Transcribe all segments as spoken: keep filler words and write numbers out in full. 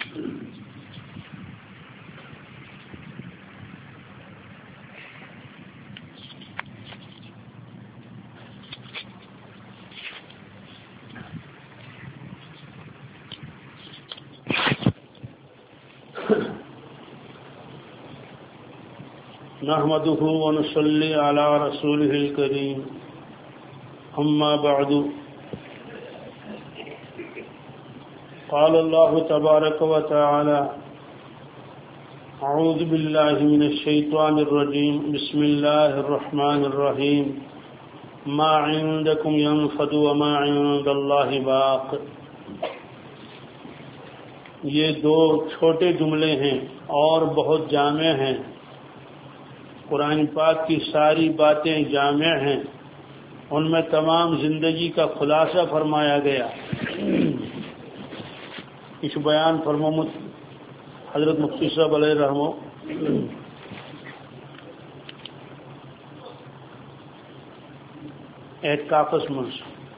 نحمده ونصلي على رسوله الكريم أما بعد قال الله تبارك وتعالى أعوذ بالله من الشيطان الرجيم بسم الله الرحمن الرحيم ما عندكم ينفد وما عند الله باق. یہ دو چھوٹے جملے ہیں اور بہت جامع ہیں. قرآن پاک کی ساری باتیں جامع ہیں، ان میں تمام زندگی کا خلاصہ فرمایا گیا. اس بیان فرمومت حضرت مفتی صاحب علیہ رحمہ ایک کاپس منس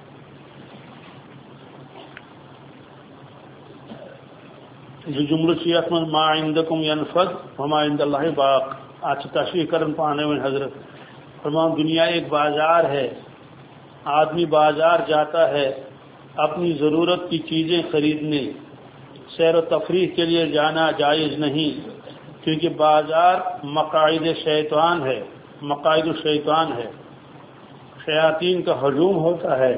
جو جملہ سیاست من ما عندکم ینفد وما عند اللہ باق. آج تشریح کرن پانے میں حضرت فرمان دنیا ایک بازار ہے. آدمی بازار جاتا ہے اپنی ضرورت کی چیزیں خریدنے. سیر و تفریح کے لیے جانا جائز نہیں، کیونکہ بازار مقاعد شیطان ہے، مقاعد الشیطان ہے. شیاطین کا ہجوم ہوتا ہے.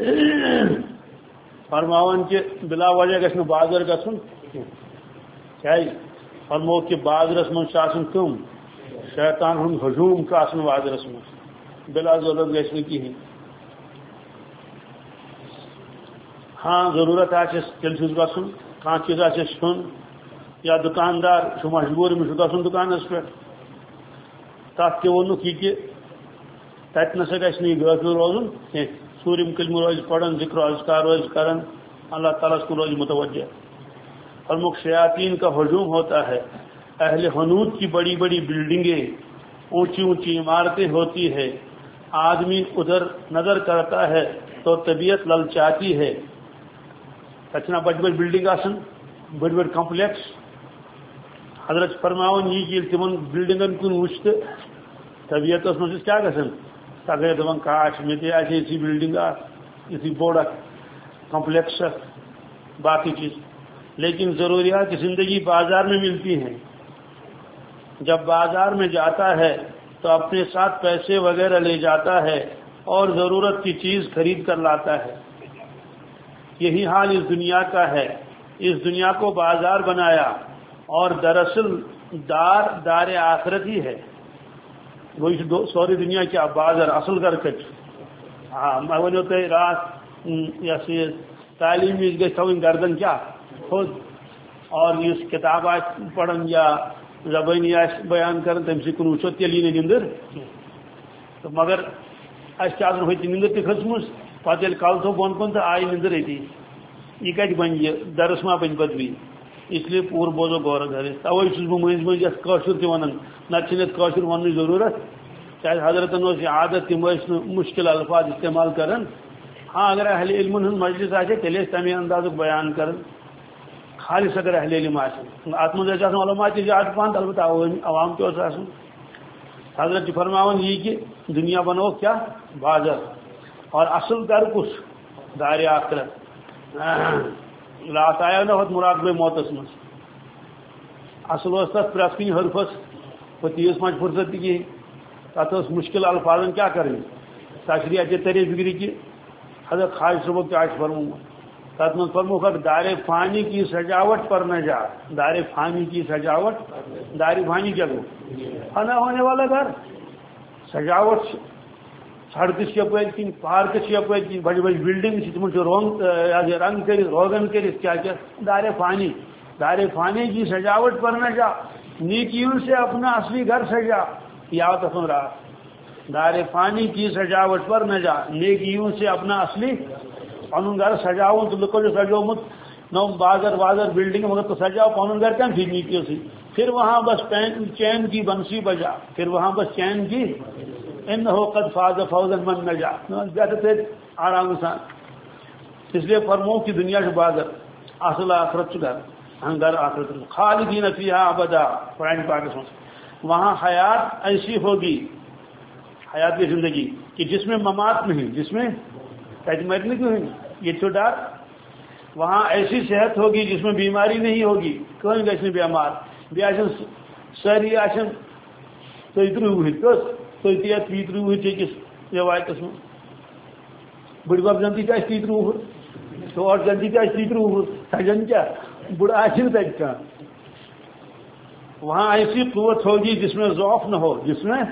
فرماون کے بلا وجہ گھن بازر گھن کیا فرمو کہ بازرس من آسن کم شیطان ہند ہجوم کا آسن بازرس من بلا ضرورت گھن کہین. ہاں ضرورت آس تیل چھس گھن کھانا چیز آس کھن یا دکاندار مجبور میں گھن دکانس پہ تک تہ وونک یہ کہ تت نسا گھن یہ غافل روزن کی سورم کلم روز پڑھن ذکر و اذکار روز کرن اللہ تعالیٰ کو روز متوجہ. اور مک شیاطین کا ہجوم ہوتا ہے. اہل حنوط کی بڑی بڑی بلڈنگیں اونچی اونچی عمارتیں ہوتی ہے. آدمی ادھر نظر کرتا ہے تو طبیعت للچاتی ہے. اچھا بڑی بڑی بلڈنگ آسن بڑی بڑی کمپلیکس. حضرت فرماون یہ کہ تمن بلڈنگن کن وچ طبیعت مجھ کیا گھن تگے دپان کاش مے تہ آسے اسی بلڈنگ اسی بوڑ کمپلیکس باقی چیز. لیکن ضروریات کی زندگی بازار میں ملتی ہیں. جب بازار میں جاتا ہے تو اپنے ساتھ پیسے وغیرہ لے جاتا ہے اور ضرورت کی چیز خرید کر لاتا ہے. یہی حال اس دنیا کا ہے. اس دنیا کو بازار بنایا اور دراصل دار دار آخرت ہی ہے. وہی سوری دنیا کیا بازار اصل کر کچھ ہاں میں ونو تہ رات یہ تعلیم گھس تھوین گردن کیا خود اور اس کتاب پڑھن یا زبانی بیان کرن تم سے کن وچو تیل یہ نندر تو مگر اس ہوتی نندر تہ کھسم پتہ یل کل تھو بون کن تو آئی نندر اتی یہ کت بن یہ درس ما بن پتہ بھی. اس لیے پور بوزو غور گھر توے چھس بہ مز مز یس کاشر تہ ونان نت کاشر ون ضرورت کیا حضرتن یہ عادت تم مشکل الفاظ استعمال کرن. ہاں اگر اہل علم ہند مجلس آئے تیل تمے انداز بیان کرن خالص اگر اہل علم ات مز علماء تہ زیادہ پہن البتہ عوام تہ آسن. حضرت فرماون یہ کہ دنیا بنو کیا بازار اور اصل در کس دار آخرت. رات آیا نا مراقبہ موتس مز اصل اس تک پریت کن حرفس وہ تیس مجھ فرصت کی تک مشکل الفاظن کیا کریں تشریح اچھے تری فکری کی. حضرت خواجہ صبح کیا فرمو تک من فرمو دار فانی کی سجاوٹ پر نہ جا. دار فانی کی سجاوٹ دار فانی کیا گو فنا ہونے والا گھر. سجاوٹ سڑک یپر کن پارک یپر کن بڑی بڑی بلڈنگ تم رنگ رنگ کر روغن کر کیا کیا دار فانی. دار فانی کی سجاوٹ پر نہ جا نیکیوں سے اپنا اصلی گھر سجا. یا تفن رہا دار فانی کی سجاوٹ پر نہ جا نیکیوں سے اپنا اصلی پن گھر سجاؤ تو لکو جو سجومت نو بازر بازر بلڈنگ مگر تو سجاؤ پن گھر کم تھی نیکیوں سے. پھر وہاں بس چین کی بنسی بجا پھر وہاں بس چین کی ان ہو قد فاز فوزا من نجا پھر آرام سان. اس لیے فرمو کی دنیا سے بازر اصل آخرت گھر. ہنگر آخرت خالدین فیہا ابدا قرآن پاک میں وہاں حیات ایسی ہوگی، حیات کی زندگی کہ جس میں ممات نہیں، جس میں مرنے کی نہیں، یہ تو ڈر. وہاں ایسی صحت ہوگی جس میں بیماری نہیں ہوگی، کون گھس بیمار بیان ساری آن تھی ترہ کس تھی تی تی ترہ أکس روایتس من بڑ بب زندگی آس تی ترہ شور زندگی آس تی ترہ سجن کیا بڑ آس تک کھانا. وہاں ایسی قوت ہوگی جس میں ضعف نہ ہو، جس میں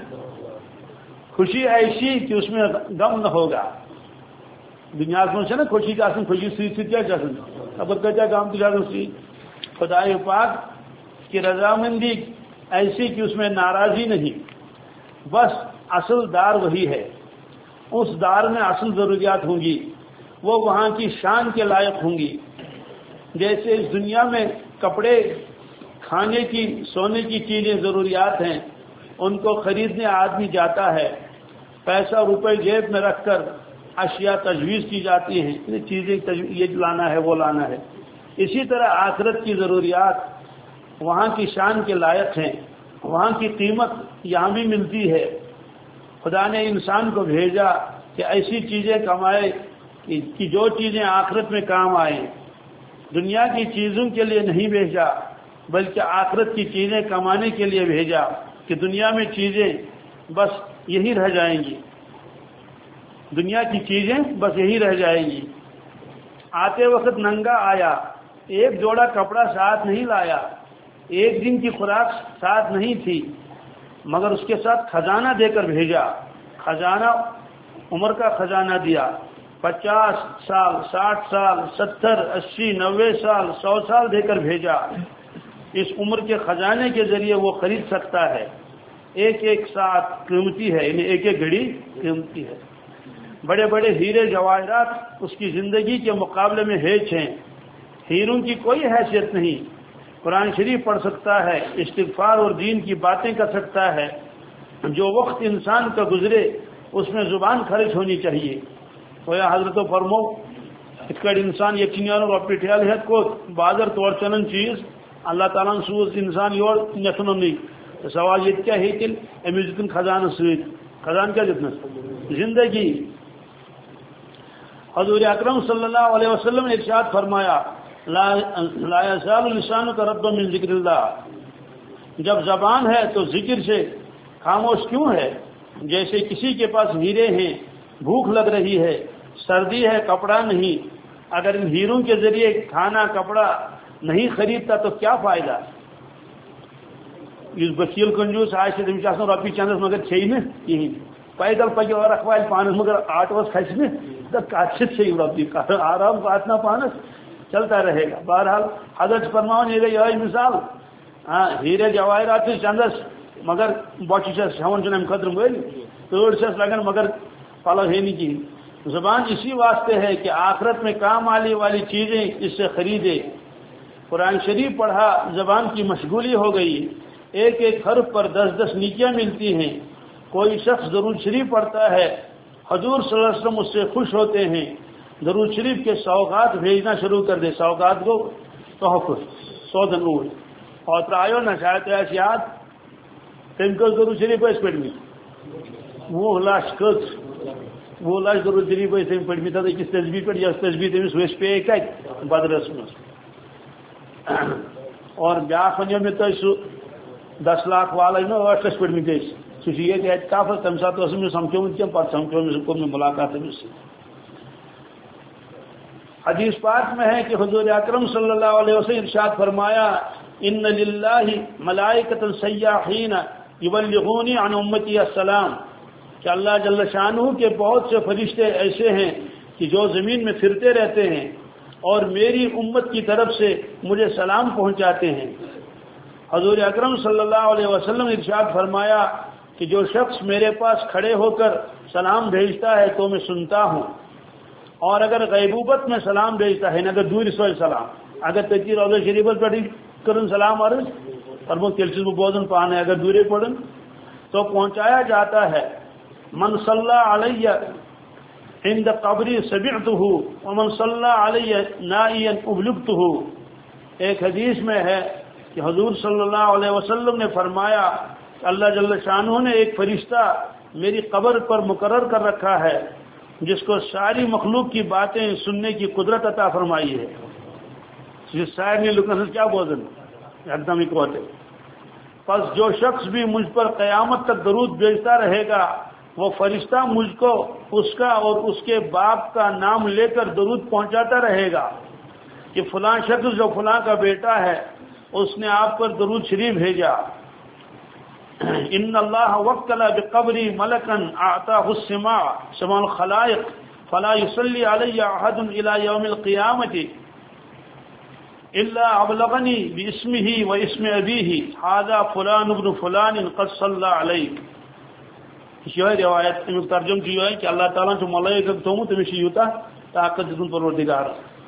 خوشی ایسی کہ اس میں غم نہ ہوگا. دنیا میں نا خوشی کا خوشی سی کیا خبر کتیا غم تک سی. خدا پاک کی رضامندی ایسی کہ اس میں ناراضی نہیں. بس اصل دار وہی ہے، اس دار میں اصل ضروریات ہوں گی، وہ وہاں کی شان کے لائق ہوں گی. جیسے اس دنیا میں کپڑے، کھانے کی، سونے کی چیزیں ضروریات ہیں، ان کو خریدنے آدمی جاتا ہے، پیسہ روپے جیب میں رکھ کر اشیاء تجویز کی جاتی ہیں، یہ چیزیں یہ لانا ہے وہ لانا ہے. اسی طرح آخرت کی ضروریات وہاں کی شان کے لائق ہیں، وہاں کی قیمت یہاں بھی ملتی ہے. خدا نے انسان کو بھیجا کہ ایسی چیزیں کمائے کہ جو چیزیں آخرت میں کام آئیں. دنیا کی چیزوں کے لیے نہیں بھیجا بلکہ آخرت کی چیزیں کمانے کے لیے بھیجا کہ دنیا میں چیزیں بس یہی رہ جائیں گی، دنیا کی چیزیں بس یہی رہ جائیں گی. آتے وقت ننگا آیا، ایک جوڑا کپڑا ساتھ نہیں لایا، ایک دن کی خوراک ساتھ نہیں تھی، مگر اس کے ساتھ خزانہ دے کر بھیجا. خزانہ عمر کا خزانہ دیا، پچاس سال، ساٹھ سال، ستر، اسی، نوے سال، سو سال دے کر بھیجا. اس عمر کے خزانے کے ذریعے وہ خرید سکتا ہے. ایک ایک ساتھ قیمتی ہے، یعنی ایک ایک گھڑی قیمتی ہے. بڑے بڑے ہیرے جواہرات اس کی زندگی کے مقابلے میں ہیچ ہیں. ہیروں کی کوئی حیثیت نہیں. قرآن شریف پڑھ سکتا ہے، استغفار اور دین کی باتیں کر سکتا ہے. جو وقت انسان کا گزرے اس میں زبان خرچ ہونی چاہیے. ویا حضرت فرمو ات کٹ انسان یقین رپی ٹھیل ہیت کو بازر تور چنن چیز اللہ تعالیٰ سوز انسان یور نی. سوال یہ کیا ہے تیل امس دن خزانہ ست خزانہ کیا دتنس زندگی. حضور اکرم صلی اللہ علیہ وسلم نے ارشاد فرمایا لا یزال لسانک رطبا من ذکر اللہ. جب زبان ہے تو ذکر سے خاموش کیوں ہے؟ جیسے کسی کے پاس ہیرے ہیں، بھوک لگ رہی ہے، سردی ہے، کپڑا نہیں، اگر ان ہیروں کے ذریعے کھانا کپڑا نہیں خریدتا تو کیا فائدہ؟ اس بخیل کنجوس آج سے تمہیں آسان روپی چندس مگر چھ نا کہین پیدل پکے اور رکھوائل پانس مگر آٹوس کھس نا تو کت چھ روپی آرام کاتنا پانس چلتا رہے گا. بہرحال حضرت فرماؤن یہ یہ مثال ہاں ہیرے جواہرات چندس مگر بچہ چس ہون چھ خطر مل تڑ چس لگان مگر پلو ہے نہیں کہین. زبان اسی واسطے ہے کہ آخرت میں کام آنے والی چیزیں اس سے خریدے. قرآن شریف پڑھا، زبان کی مشغولی ہو گئی، ایک ایک حرف پر دس دس نیکیاں ملتی ہیں. کوئی شخص درود شریف پڑھتا ہے، حضور صلی اللہ علیہ وسلم اس سے خوش ہوتے ہیں، درود شریف کے سوغات بھیجنا شروع کر دے. سوغات کو تحفظ سودن اوڑ اور ترایو نہ شاید ایس یاد تم کس درود شریف اس پڑھ می وہ لاش کس وہ لاش درود شریف تم پڑھ می تک کس تسبیح پہ یا تسبیح تمس ویس پے کت بدرس مز اور بیاا ون میں تھی سہ دس لاکھ والے نا ٹھ لچھ پڑھ مت سہ اعتکاف تمہ سات سمکھوت کی پہ سمکھو مجھ کور ملاقات تمس. حدیث پاک میں ہے کہ حضور اکرم صلی اللہ علیہ وسلم ارشاد فرمایا ان للہ ملائکۃ سیاحین یبلغونی عن امتی السلام کہ اللہ جل شانہ کے بہت سے فرشتے ایسے ہیں کہ جو زمین میں پھرتے رہتے ہیں اور میری امت کی طرف سے مجھے سلام پہنچاتے ہیں. حضور اکرم صلی اللہ علیہ وسلم نے ارشاد فرمایا کہ جو شخص میرے پاس کھڑے ہو کر سلام بھیجتا ہے تو میں سنتا ہوں، اور اگر غیبوبت میں سلام بھیجتا ہے اگر دور سوئے سلام اگر تتی روزہ شریف پہ کرن سلام عرض فرمو تیل سے بوزن پانے اگر دورے پڑھن تو پہنچایا جاتا ہے. من صلی علیہ عند قبری سمعتہ ومن صلی علیہ نائیا ابلغتہ. ایک حدیث میں ہے کہ حضور صلی اللہ علیہ وسلم نے فرمایا کہ اللہ جل شانہ نے ایک فرشتہ میری قبر پر مقرر کر رکھا ہے جس کو ساری مخلوق کی باتیں سننے کی قدرت عطا فرمائی ہے. جس شاعر نے لکھا کیا بوزن ایک دم ایک ہوتے پس جو شخص بھی مجھ پر قیامت تک درود بھیجتا رہے گا وہ فرشتہ مجھ کو اس کا اور اس کے باپ کا نام لے کر درود پہنچاتا رہے گا کہ فلاں شخص جو فلاں کا بیٹا ہے اس نے آپ پر درود شریف بھیجا. ان اللہ وکل بقبری ملکن اعطاہ السماع سماع الخلائق فلا يصلي علی احد الى یوم القیامت الا ابلغنی باسمہ واسم ابیہ ھذا فلان ابن فلان قد صلی علیک. یہ روایت امیک ترجم کی ہے کہ اللہ تعالیٰ نے ملائکہ تھومت تمس یوتا طاقت دن پروردگار.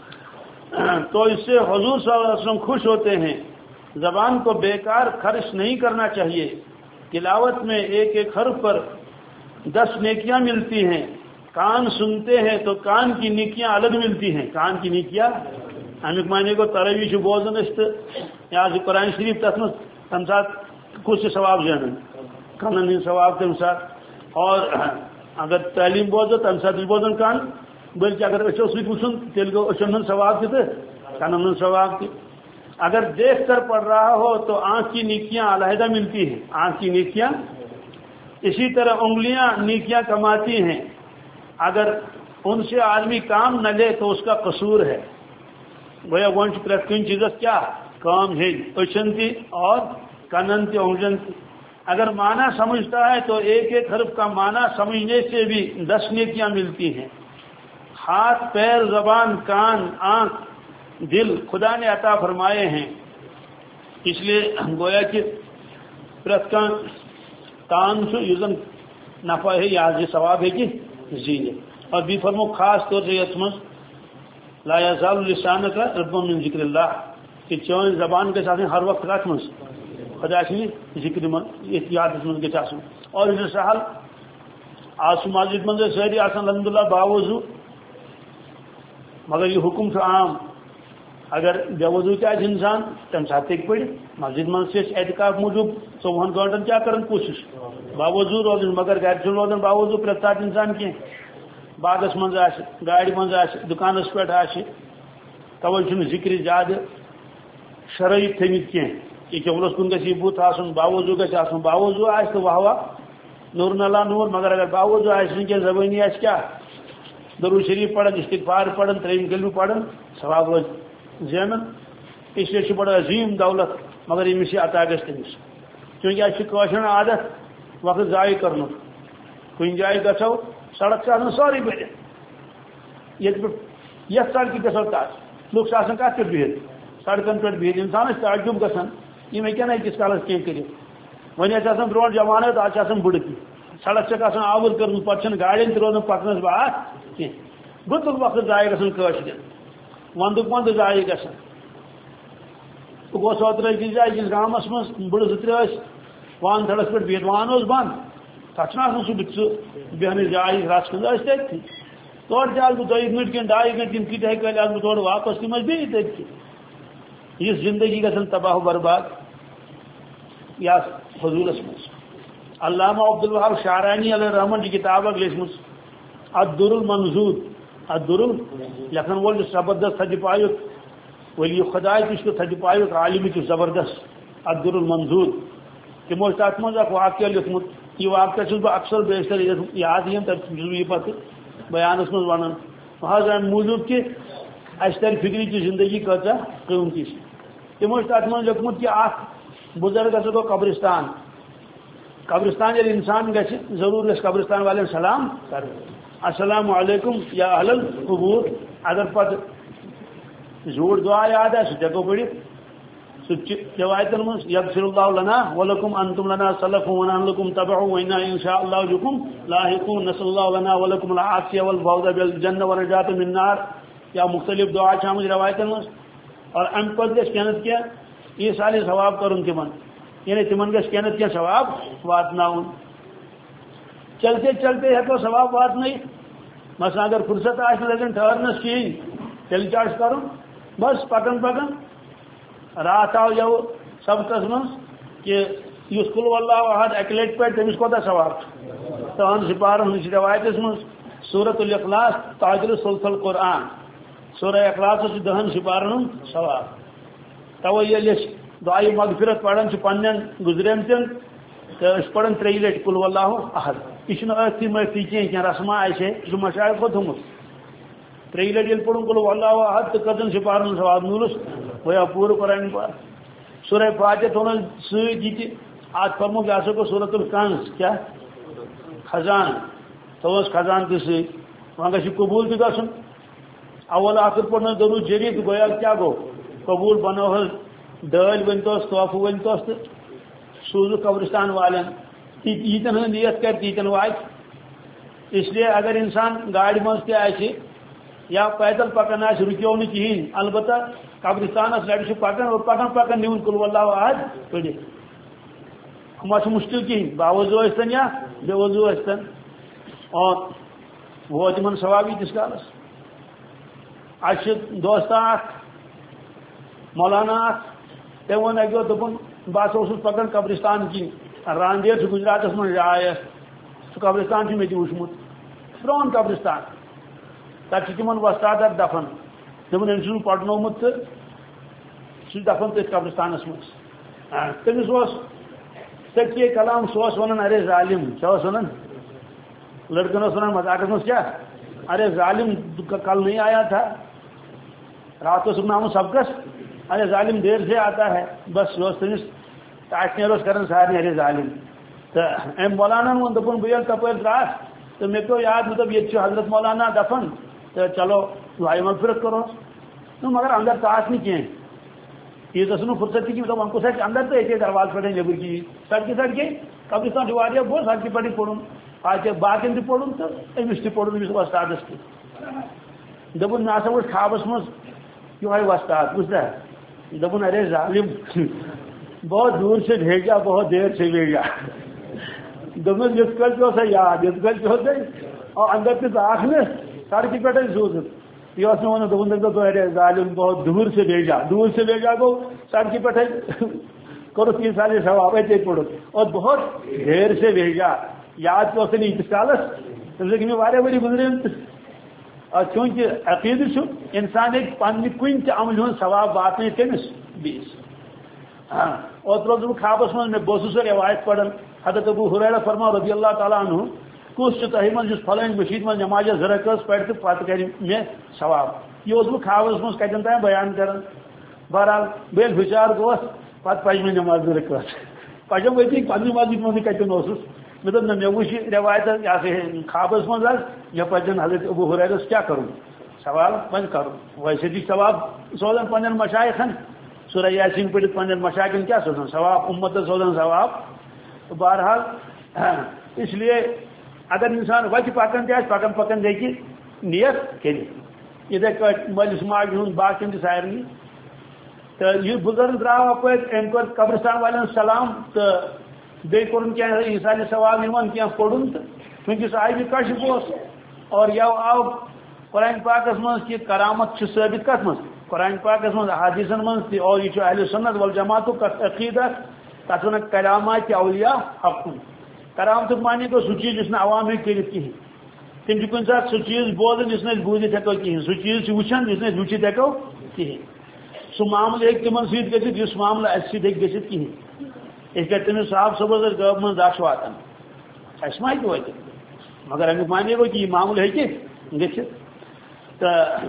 تو اس سے حضور صلی اللہ علیہ وسلم خوش ہوتے ہیں. زبان کو بیکار خرچ نہیں کرنا چاہیے. تلاوت میں ایک ایک حرف پر دس نیکیاں ملتی ہیں. کان سنتے ہیں تو کان کی نیکیاں الگ ملتی ہیں. کان کی نیکیاں امیک معنی کو ترویج بوزن است یا قرآن شریف تک تم سات کچھ ثواب زینن کان ثواب تم سات. اور اگر تعلیم بوزو تم سات بوزن کان بلکہ اگر اچھو سوی پوچھن تیل کو اچھن ثواب تھے کانن ثواب تھی. اگر دیکھ کر پڑھ رہا ہو تو آنکھ کی نیکیاں علیحدہ ملتی ہیں. آنکھ کی نیکیاں اسی طرح انگلیاں نیکیاں کماتی ہیں. اگر ان سے آدمی کام نہ لے تو اس کا قصور ہے. گویا ون پریت چیز کیا کام ہے اچھن تھی اور کنن تھی انگلن تھی. اگر معنی سمجھتا ہے تو ایک ایک حرف کا معنی سمجھنے سے بھی دس نیکیاں ملتی ہیں. ہاتھ پیر زبان کان آنکھ دل خدا نے عطا فرمائے ہیں. اس لیے گویا کہ پرتکان کان سے یوزن نفع ہے یا ثواب ہے کہ زینے. اور بھی فرمو خاص طور سے یسمس لا یزال لسانک رطبا من ذکر اللہ کہ چون زبان کے ساتھ ہر وقت رات من خدا سے ذکر من یاد من کے ساتھ. اور اس سہل آسو مسجد من سہری آسان الحمدللہ باوضو مگر یہ حکم تو عام. اگر بے وضو کیا انسان تم سات پڑ مسجد من سے اعتکاف موجود ژوہن گھنٹن کیا کرن کوشش باوضو روزن مگر گھر روزن باوضو پریت سات انسان کی باغس من گاڑی من دکانس پہ توے ذکر زیادہ شرعی تھمت کی یہ چولس کن گی بت آن باوضو گھس آن باوضو آ تو واہ واہ نور نلا نور مگر اگر باوضو آ زبانی آس کیا درود شریف پڑھن استغفار پڑھن تریم کلمہ پڑھن ثواب روز زینن. اس لیے بڑا عظیم دولت مگر امس عطا گھس تمس چونکہ اچھا عادت وقت ضائع کرن. کن جائے گھو سڑک سے سوری بڑھ یت سڑکہ گھو کت لوگ کت پہ بہت سڑکن پہ بہت انسان تعجب گھان یہ ہیکن اکس کالس کی کر ون برو جمانت آج بڑھ تھی سڑک سے آور کر پہ گاڑین روزان پکنس بات کی گتک وقت ضائع گھن وندک وند ضائع گھان. گوس اوتر أکس جائے أکس گامس من بڑھ زٕ ترٛےٚ وان تھڑس پہ بہت وان بند تک سہ بہن جائے رس کن تھی تور تہ بہ دۄیہِ گنٹہ کن ڈائی گنٹہ تم کتنے کل آس بہ تور واپس تم بیٚیہِ تٔتھی. یہ زندگی گھن تباہ و برباد یا حضورس مز. علامہ عبدالوہاب شارانی علیہ الرحمن کی کتاب لیچمت الدر المنظور الدر لکھن وول زبردست تھج پایک ولی خدا تہ تھج پایک عالم تہ زبردست الدر المنظور. تمو تک مز اخ واقعہ لکھمت یہ واقعہ چھس بہ اکثر بیشتر یاد یم تب یہ پتہ بیانس مز ونان حاضر موجود کہ اس تر فکری کی زندگی کتا قیمتی. تمو تک مز لکھمت کہ اخ بزرگ ہسا گو قبرستان قبرستان یل انسان گھس ضرور گھس قبرستان والے سلام کر السلام علیکم یا اہل القبور. اگر پتہ زور دعا یاد ہے سہ ہیکو پڑھت سہ روایتن من یغفر اللہ لنا ولکم انتم لنا سلف ونحن لکم تبع وانا ان شاء اللہ بكم لاحقون نسأل اللہ لنا ولکم العافیہ والفوز بالجنہ والنجاة من النار یا مختلف دعا چھ روایتن من. اور ام پتہ گھس کینت کیا یہ سال ثواب کرن تمن یعنی تمن گھس کینت کیا ثواب واتناون. چلتے چلتے ہیکو ثواب واتن مثلا اگر فرصت آس لگن ٹھہرنس کہین تیل کیا کرن بس پکن پکن رات آو یو سبقس من کہ اس کل واللہ احد اکہ لٹ پہ تمس کوتا ثواب تہن سپارن ہند روایتس من سورۃ الاخلاص تاجر ثلث القرآن سورہ اخلاص دہن سپارن ثواب توے یل دعائے مغفرت پڑھان پن گزرمتن تو پڑھان تری لٹ کل واللہ احد یہ اتھی مفتی کی رسما آئے یہ مشاعر کو تھومت تری لٹ یل پڑھن کل واللہ احد تو کتن سپارن ثواب مولس وہ پور قرآن پاک سورہ فاتحہ تھون سی آج فرمو کیا سکو سورۃ الکنز کیا خزان تھوس خزان تہ سی وہاں گھس قبول تہ گھن اول آخر پڑھنا درود شریف گویا کیا گو قبول بنو دل ونتوس توفہ ونتوس تو سوزو قبرستان والن یتن ہند نیت کر تیتن وات اس لیے اگر انسان گاڑی مز تہ یا پیدل پکان آس رکیو نہ کہین البتہ قبرستانس لڑ پکان اور پکان پکان نیون کل واللہ احد پڑھت ہم مشکل کہین باوضو ثن یا بے وضو ثن اور وہ تمن ثوابی تس کالس اچھ دوست اخ مولانا اخ تم ون اکو دپن بہت اوسس پکان قبرستان کی راندیر گجرات من جائے سہ قبرستان مے تہ وچمت پرون قبرستان تک تمن وستاد دفن تمن أمۍ پڑنومت تو سہ دفن تھی قبرستانس من تمس سچے کلام سہ ونان ارے ظالم کیا ونان لڑکن ونان مذاقس من کیا ارے ظالم کل نہیں آیا تھا رات کو سنام سبقس ارے ظالم دیر سے آتا ہے بس یہ تمس ٹاٹنیر کران سارے ارے ظالم تو ام مولانا ون دپن بہت تپر دراس تو مے پیو یاد مطلب یہ حضرت مولانا دفن تو چلو دعائے مغفرت کرو مگر اندر تاش نہیں کہیں یہ دس فرصت کی مطلب ہم کو سچ اندر تو ایک درواز پڑے نیبر کی سڑکی سڑکیں قبرستان واریاہ بول سڑکی پڑی پڑھن آج باقین تہ پڑھن تو امس تہ پڑھن امس وستادس تہ دپن مے ہسا وچھ خوابس مز یہ وستاد بوزا دپن ارے ظالم بہت دور سے بھیجا بہت دیر سے بھیجا دپن یت کل پہ یاد یت کل پہ اور اندر تہ داخ نا سڑکی پہ سوزت یہ ون دپن ارے ظالم بہت دور سے بھیجا دور سے بھیجا گو سڑکی پہ کرو تین سال ثواب اتنے پڑھو اور بہت دیر سے بھیجا یاد تو نہیں یتس کالس تم سے میں واریاہ ؤری گزریم اور چونکہ عقید انسان ایک پنہ کن تہ عمل ہند ثواب واتن کمس بیس ہاں اوتر اوسس بہ خوابس من میں بہت سہ روایت پڑھن حضرت ابو ہریرہ فرما رضی اللہ تعالیٰ عنہ کس تہ من جس فلٲنۍ مشید من نماز زرک پڑھ تو پتہ کر مے ثواب یہ اوسس بہ خوابس من کتن تام بیان کران بہرحال بیل بچار گوس پتہ پج مے نماز زرک پجم وتی پنہ مسجد من کتن اوسس مے دپ مے وچھ روایت یہ خوابس من یہ پزن حضرت ابو ہریرہ کیا کروں سوال پن کروں ویسے بھی ثواب سوزان پنن مشایخن سورہ یاسین پڑھ پنن مشایخن کیا سوزان ثواب امت سوزان ثواب بہرحال اس لیے اگر انسان وتہ پکان تہ پکان پکان دیکھ نیت کر اتھے پہ مالس ماجہ ہند باقین تہ سارنی تو یہ بزرگ درو اپر ام کور قبرستان والن سلام تو بیٚیہِ کوٚرُن کینٛہہ اِنسانہِ ثواب یِوان کینٛہہ پوٚرُن تہٕ چوٗنٛکہِ صاحبِ کشف اوس اور یو آو قرآن پاکس منٛز کہِ کرامت چھِ ثٲبت کتھ منٛز قرآن پاکس منٛز احادیثن منٛز تہِ اور یہِ چھُ اہلِ سنت والجماعتُک عقیدہ تتھ ونان کرامات اولیاء حق کرامتُک معنی گوٚو سُہ چیٖز یُس نہٕ عوام ہیٚکہِ کٔرِتھ کِہیٖنۍ تِم چھِ کُنہِ ساتہٕ سُہ چیٖز بوزان یُس نہٕ أسۍ بوٗزِتھ ہٮ۪کو کِہیٖنۍ سُہ چیٖز چھِ وٕچھان یُس نہٕ أسۍ وٕچھِتھ ہٮ۪کو کِہیٖنۍ سُہ معاملہٕ ہیٚکہِ تِمن سۭتۍ گٔژھِتھ یُس معاملہٕ اَسہِ سۭتۍ ہیٚکہِ گٔژھِتھ کِہیٖنۍ اس لیے تمس صاحب صبح غٲب من دش واتان اس ما ہیٚکہِ وٲتِتھ مگر امیُک معنی گوٚو کہِ یہِ معاملہٕ ہیٚکہِ گٔژھِتھ تہٕ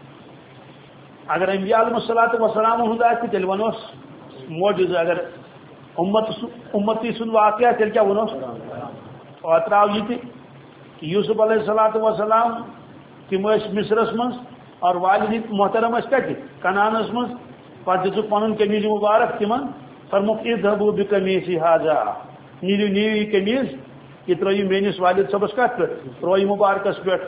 اگر انبیاء علیہم الصلوۃ والسلام ہُنٛد آسہِ تیٚلہِ وَنوس موجوٗزٕ اگر اُمت اُمتی سُنٛد واقعہ تیٚلہِ کیٛاہ وَنوس اوترٕ آو یہِ تہِ کہِ یوٗسف علیہ الصلوۃ والسلام تِم ٲسۍ مصرس منٛز اور والد محترم ٲسۍ کتہِ کنعانس منٛز پتہٕ دِژٕکھ پنُن قمیٖض مُبارک تِمن فرموک اذهبوا بقمیصی هذا نیو نیو یہ قمیض یہ ترٲیِو میٲنِس والد صٲبس کتھ پٮ۪ٹھ ترٛوو مُبارکس پٮ۪ٹھ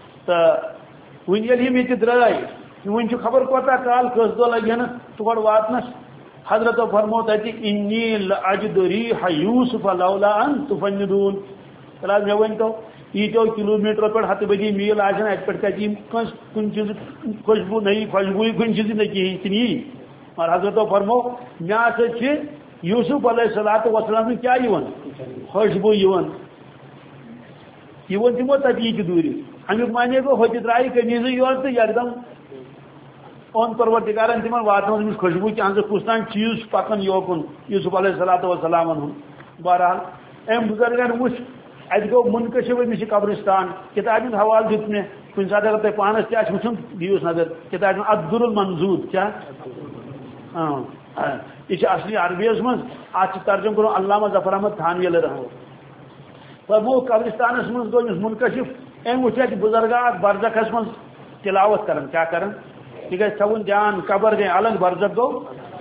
تہٕ وۄنۍ ییٚلہِ یِم ییٚتہِ درٛاے وۄنۍ چھُ خبر کوتاہ کال کٔژ دۄہ لگن تور واتنس حضرتو فرمو تتہِ انی لاجد ریح یوسف لولا ان تفندون فلحال مےٚ ؤنۍتو ییٖتیو کلوٗ میٖٹرو پٮ۪ٹھ ہتہٕ بدی میٖل آسن اتہِ پٮ۪ٹھ کتہِ یِم کٲنٛسہِ کُنہِ چیٖزُک خوشبوٗ نہ یی خوشبوٗ کُنہِ چیٖزٕچ نہ کِہیٖنۍ تہِ یی اور حضرت فرمو مے سا یوسف علیہ الصلوۃ والسلام کیا خوشبو تمو تتی کی دوری امیک مانے گو ہوتی ترائی قمیض یور تو یکدم اون پروردگارن تم واتن خوشبو کہ اہم کستان چیز پکان یوکن یوسف علیہ الصلوۃ والسلام بہرحال ام بزرگن وچ ات گو منکشف امس قبرستان کتاب ہند حوالہ دیت مے کن سات اگر تھی پانس تہ وچن دیوس نظر کتاب الدر المنظور کیا یہ اصلی عربیس من ات ترجم کرو علامہ ظفر احمد تھانوی علیہ رحمۃ فرمو قبرستانس من گو منکشف ام وچ بزرگات برزخس من تلاوت کرن کیا کرن یہ گھر تھون دھیان قبر گئی الگ برزخ گو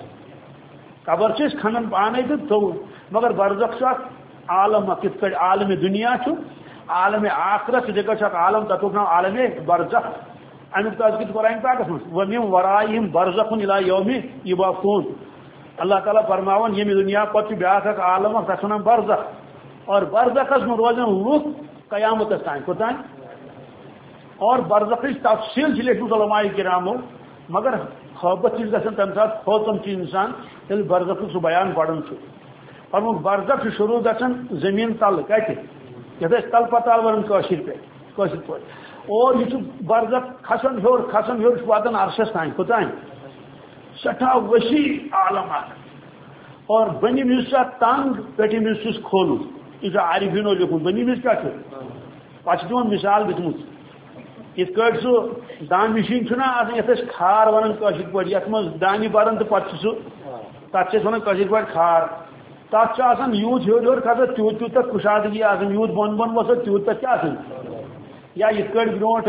قبر چھ کھنن پانے تو تھو مگر برزخ چھ عالم کت پہ عالم دنیا چھ عالم آخرت جگہ عالم تک نام عالم برزخ امیک تذکر قرآن پاکس من ومن ورائہم برزخ الی یوم یبعثون اللہ تعالیٰ فرماون یہ دنیا پتہ بیاکھ عالم تک نام برزخ اور برزخس من روزن لوک قیامت تان کوتان اور برزخ تفصیل سے لکھن علماء کرامو مگر خبت چیز گھن تمہ سات کھوتم چھ انسان تیل برزخ سہ بیان پڑھن اور برزخ شروع گھن زمین تل کت یہ تل پتال ون پہ اور یہ برزخ کھسن ہور کھسن ہور واتان عرشس تان کوتان سٹھا وسیع عالم اور بنیم اس تنگ پیٹم اس کھول یہ عارفینو لکھن بنیم اس کیا پہ دن مثال دتمت ات کٹ سہ دان مشین چھنا آسان یت کھار ونان کاشر پہ یت من دانہ بران تو پتہ سہ تک ونان کاشر پہ کھار تک آسان یوت ہور ہور کھسان تیوت تیوت تک کشادگی آسان یوت بن بن وسان تیوت تک کیا آسان یا ات کٹ برونٹ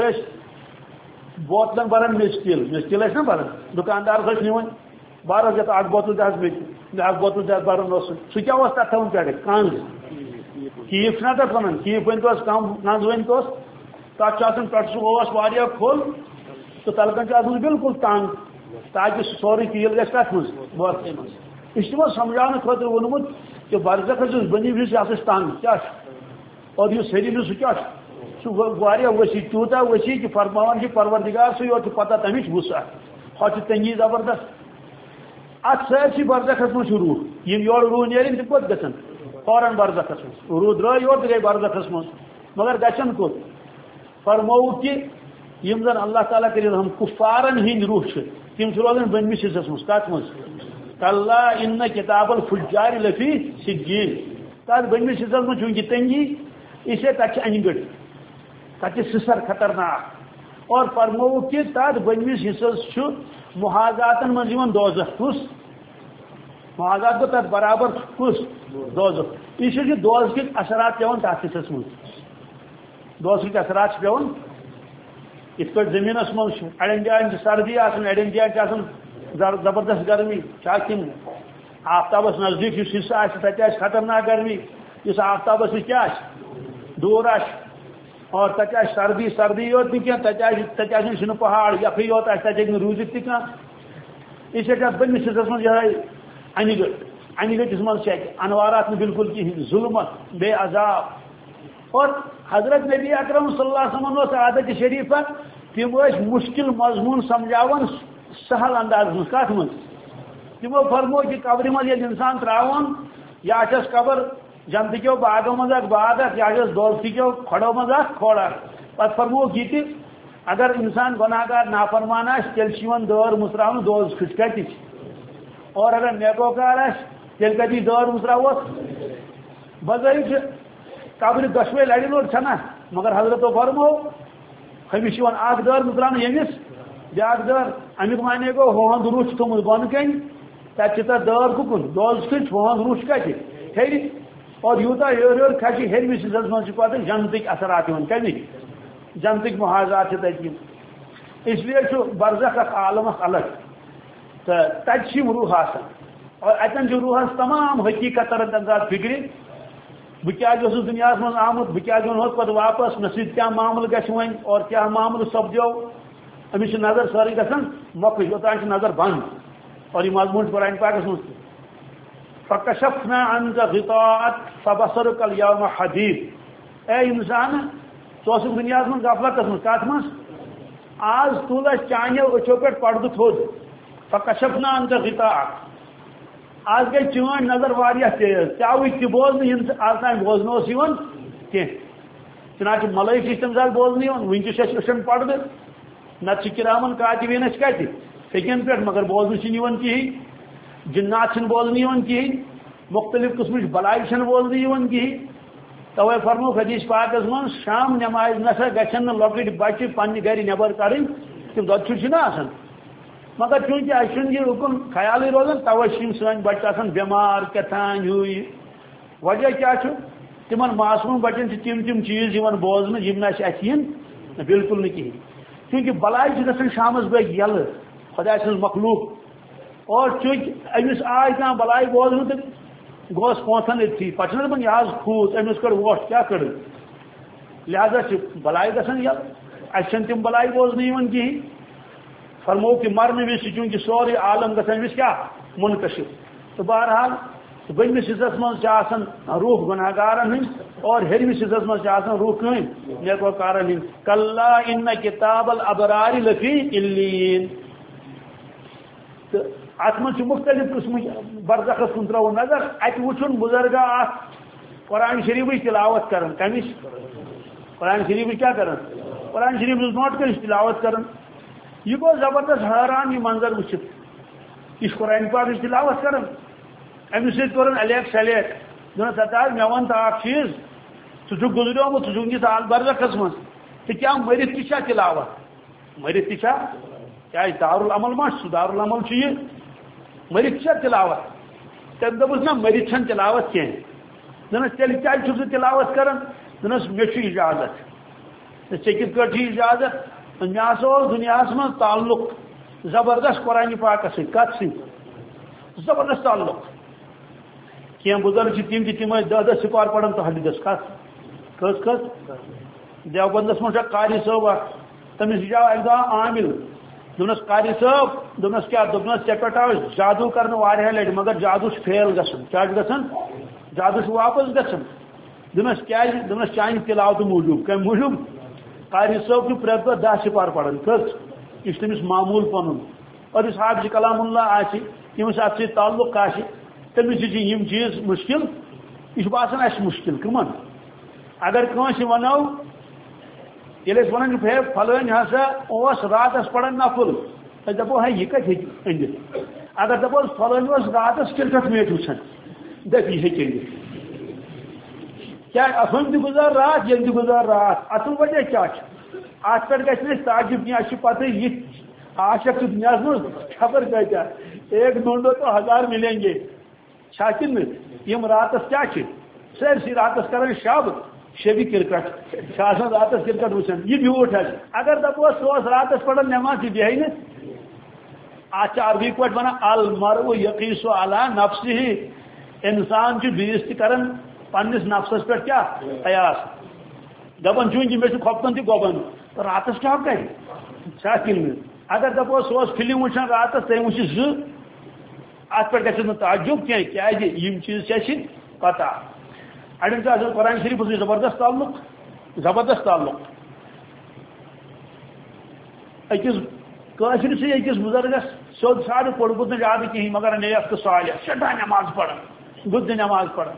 بوتلن بران مسٹل مسٹل نا بران دکاندار نوان بارہ جت اک بوتل دس بیس اک بوتل دس بران سہ کیا تک تھوان پہ کنز کیف نا تک ونان کیف ون تو کم کنز ون تو تک پہ سہ کھول تو تلکن آسان بالکل تنگ تاکہ سوری تیل گھس تک مز بوتل مز یہ تمو سمجھانے خاطر وونمت کہ برزخ بنی وز یہ تنگ کیا اور یہ سری سہ کیا سہ وسیع تیوتہ وسیع کہ فرمان کہ پروردگار سہ یوت پتہ تمچ وسعت ہو تنگی زبردست ات سرسی برزخس من روح یم یور روح نیرن تم کت گھن فوراً برزخس من روح درا یور تو گئی برزخس من مگر گھن کت فرمو کہ یم زن اللہ تعالیٰ کر ہم کفارن ہند روح تم روزان بنمس حصس مز کت مز کلا ان کتاب الفجار لفی سجین تر بنمس حصس من چونکہ تنگی اسے تک ان گٹ تک سسر خطرناک اور فرمو کہ تر بنمس حصس محاذاتن من دوزخ کس محاذات کو تر برابر کس دوزخ یہ دوز کے اثرات پیون تر حصس من دوسرے اثرات پیون ات پہ زمینس من اڑین جائن سردی آسان اڑین جائن زبردست گرمی چاکم آفتابس نزدیک اس حصہ آس تتہ خطرناک گرمی اس آفتابس کیا دور آس اور تتہ سردی سردی یوت نی تتہ چھ پہاڑ یخی یوت آس تتہ روزت تہ اس بنس حصس من یہ انہ گٹ انہ گٹس من انوارات بالکل کہین ظلمت بے عذاب اور حضرت نبی اکرم صلی اللہ علیہ وسلم اس عادت شریفہ تم مشکل مضمون سمجھاون سہل انداز من کت من تمو فرمو کہ قبر من یل انسان تراون یا چس قبر جنت کیو باغو من اک باغ یا چس دوزخ کیو کھڑو من اک کھوڑا پتہ فرمو کہ اگر انسان گناہگار نافرمان آس تیل چھ دور متراون دوزخ کت اور اگر نیکوکار آس تیل کتی دور متراوس بظاہر قبر دشوے لڑی لوٹ چھنا مگر حضرت فرمو ہمش اخ دور متران یمس بیاکھ دور امیک مانے گو ہوہند روح تھومت بن کن تک دور ککن دوزخ ہوہند روح کت ہر اور یوتا ہور ہور کھچ ہرمس حصس من پتہ جنتک اثرات کمک جنتک محاذات تک اس لیے برزخ اخ عالم الگ تو تک روح آسان اور اتن روحس تمام حقیقت ترن تمہ سات فکر بہ کیا دنیا من آمت بہ کیا پتہ واپس مے سۭتۍ کیا معاملہ گژھِ وۄنۍ اور کیا معاملہ سپدیو امس نظر ساری گژھان مۄکٕج اوٚتانۍ نظر بند اور یہ مضمون قرآن پاکس من فکشفنا عنك غطاءك فبصرك اليوم حديد اے انسان ثوس دنیا من غفلت من کت من آز تل چانو اچھو پہ پردہ تھوٚد فکشفنا عنک غطاءک آج گئی چون نظر واریاہ تیز تیاوی تہ بوزن یم آج تام بوزن اوس یوان کی چنانچہ ملائک تم سات بوزن یوان ونکس أچھن پردہ نت کرامن کاتبین کتہ ہکن پہ مگر بوزن چھ یوان کہین جنات چھ بوزن یوان کہین مختلف قسمچ بلائی چھ بوزن یوان کہین توے فرمو حدیث پاکس من شام نماز نسا گھن لکٹ بچہ پنہ گھر نبر کریں تم دود چھنا آسان مگر چونکہ اچھن یہ حکم خیال روزان توے سن بچہ آسان بیمار کتان ہی وجہ کیا تم معصوم بچن تم تم چیز بوزن یم اتین بالکل نا کہین کیونکہ بلائی گھن شامس بگ یل خدا سن مخلوق اور چونکہ امس آئی کھانا بلائی بوزن تو گوس پونتھن اتھی پتہ نا دپان یہ کھوت امس کڑ ووٹ کیا کڑ لہذا بلائی گھن یل اچھن تم بلائی بوزن کہین فرمو کہ مرنے وز چونکہ سوری عالم گھن وز کیا منکشف تو بہرحال بنمس حصس من روح گناہ گارن ہند اور ہرمس حصس من روح کم نیکوکارن ہند کلا ان کتاب الابرار لفی علین ات من مختلف قسم برزخس کن ترو نظر ات وچن بزرگا قرآن شریف تلاوت کرن کمش قرآن شریف کیا کرن قرآن شریف نوٹ کر تلاوت کرن یہ گو زبردست حیران یہ منظر وچت اس قرآن پاک تلاوت کرن امس سن الیک سلیک دن ستار مے ون تو اخ چیز ثہ گزریومت ثہ ونکس آل برزخس من تو کیا مرت تہ تلاوت مرت تہ کیا دارالعمل ما دار العمل یہ مرت تہ تلاوت تم دپس نا مرت چھ تلاوت کی دنس تیل کیا سہ تلاوت کران دنس مے اجازت ٹھیک کٹ اجازت مے ہسا دنیا من تعلق زبردست قرآن پاک سی کت سی زبردست تعلق کی بزرگ تم تم دہ دہ سپار پڑھان تحجدس کت کس کس دیوبندس من قاری صٲب تمس جاو اک دہ عامل دس قاری صٲب دس کیا دس ے پہ آو جادو کرنے واریاہ لٹہ مگر جادو فیل گھن کیا گھن جادو واپس گھن دس کیا دس چانہ تلاوت موجود کم موجود قاری صٲب کی پریت دہ دہ سپار پڑھان کس یہ تمس معمول پن اور اس حافظ کلام اللہ آس یمس ات سی تعلق آس تمس یم چیز مشکل یہ باسان اس مشکل کمن اگر کنس ونو یل ون فلن ہسا اس راتس پڑھان نفل دپو ہے یہ کت ہندت اگر دپو فلن راتس کرکٹ میچ وچان دپ یہ ہیکہ کیا ہم تہ گزار رات یم تہ گزار رات اصل وجہ کیا ات پہ گھن تعجب کی پتہ یہ عاشق دنیا من خبر کتیا ایک ڈھونڈو تو ہزار ملیں گے چھاکن یم راتس کیا سرسی راتس کران شب شبی کرکٹ راتس کرکٹ وچان یہ بیوٹ ہے اگر دپو سہ راتس پڑھان نماز یہ بیہی نا ات عربی پہ ونان المرء یقیس علی نفسہ انسان بیس تہ کران پنس نفسس پہ کیا قیاس دپان چونکہ مے کھوپتن تہ گوبن راتس کیا کر چھاکن اگر دپو سہ فلم وچان راتس تم وچ ز ات پہ گھن تعجب کی یم چیز کیا پتہ اڑن سے قرآن شریف زبردست تعلق زبردست تعلق اکس قاشر سے اکس بزرگس سیود ساڑھ پورمت نا زیادہ کہیں مگر نیت تو صالح سٹھا نماز پڑھان بدھ نماز پڑھان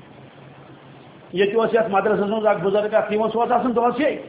یہ یت مدرسس مز اخ بزرگ اخ سہ آسان دہس یہ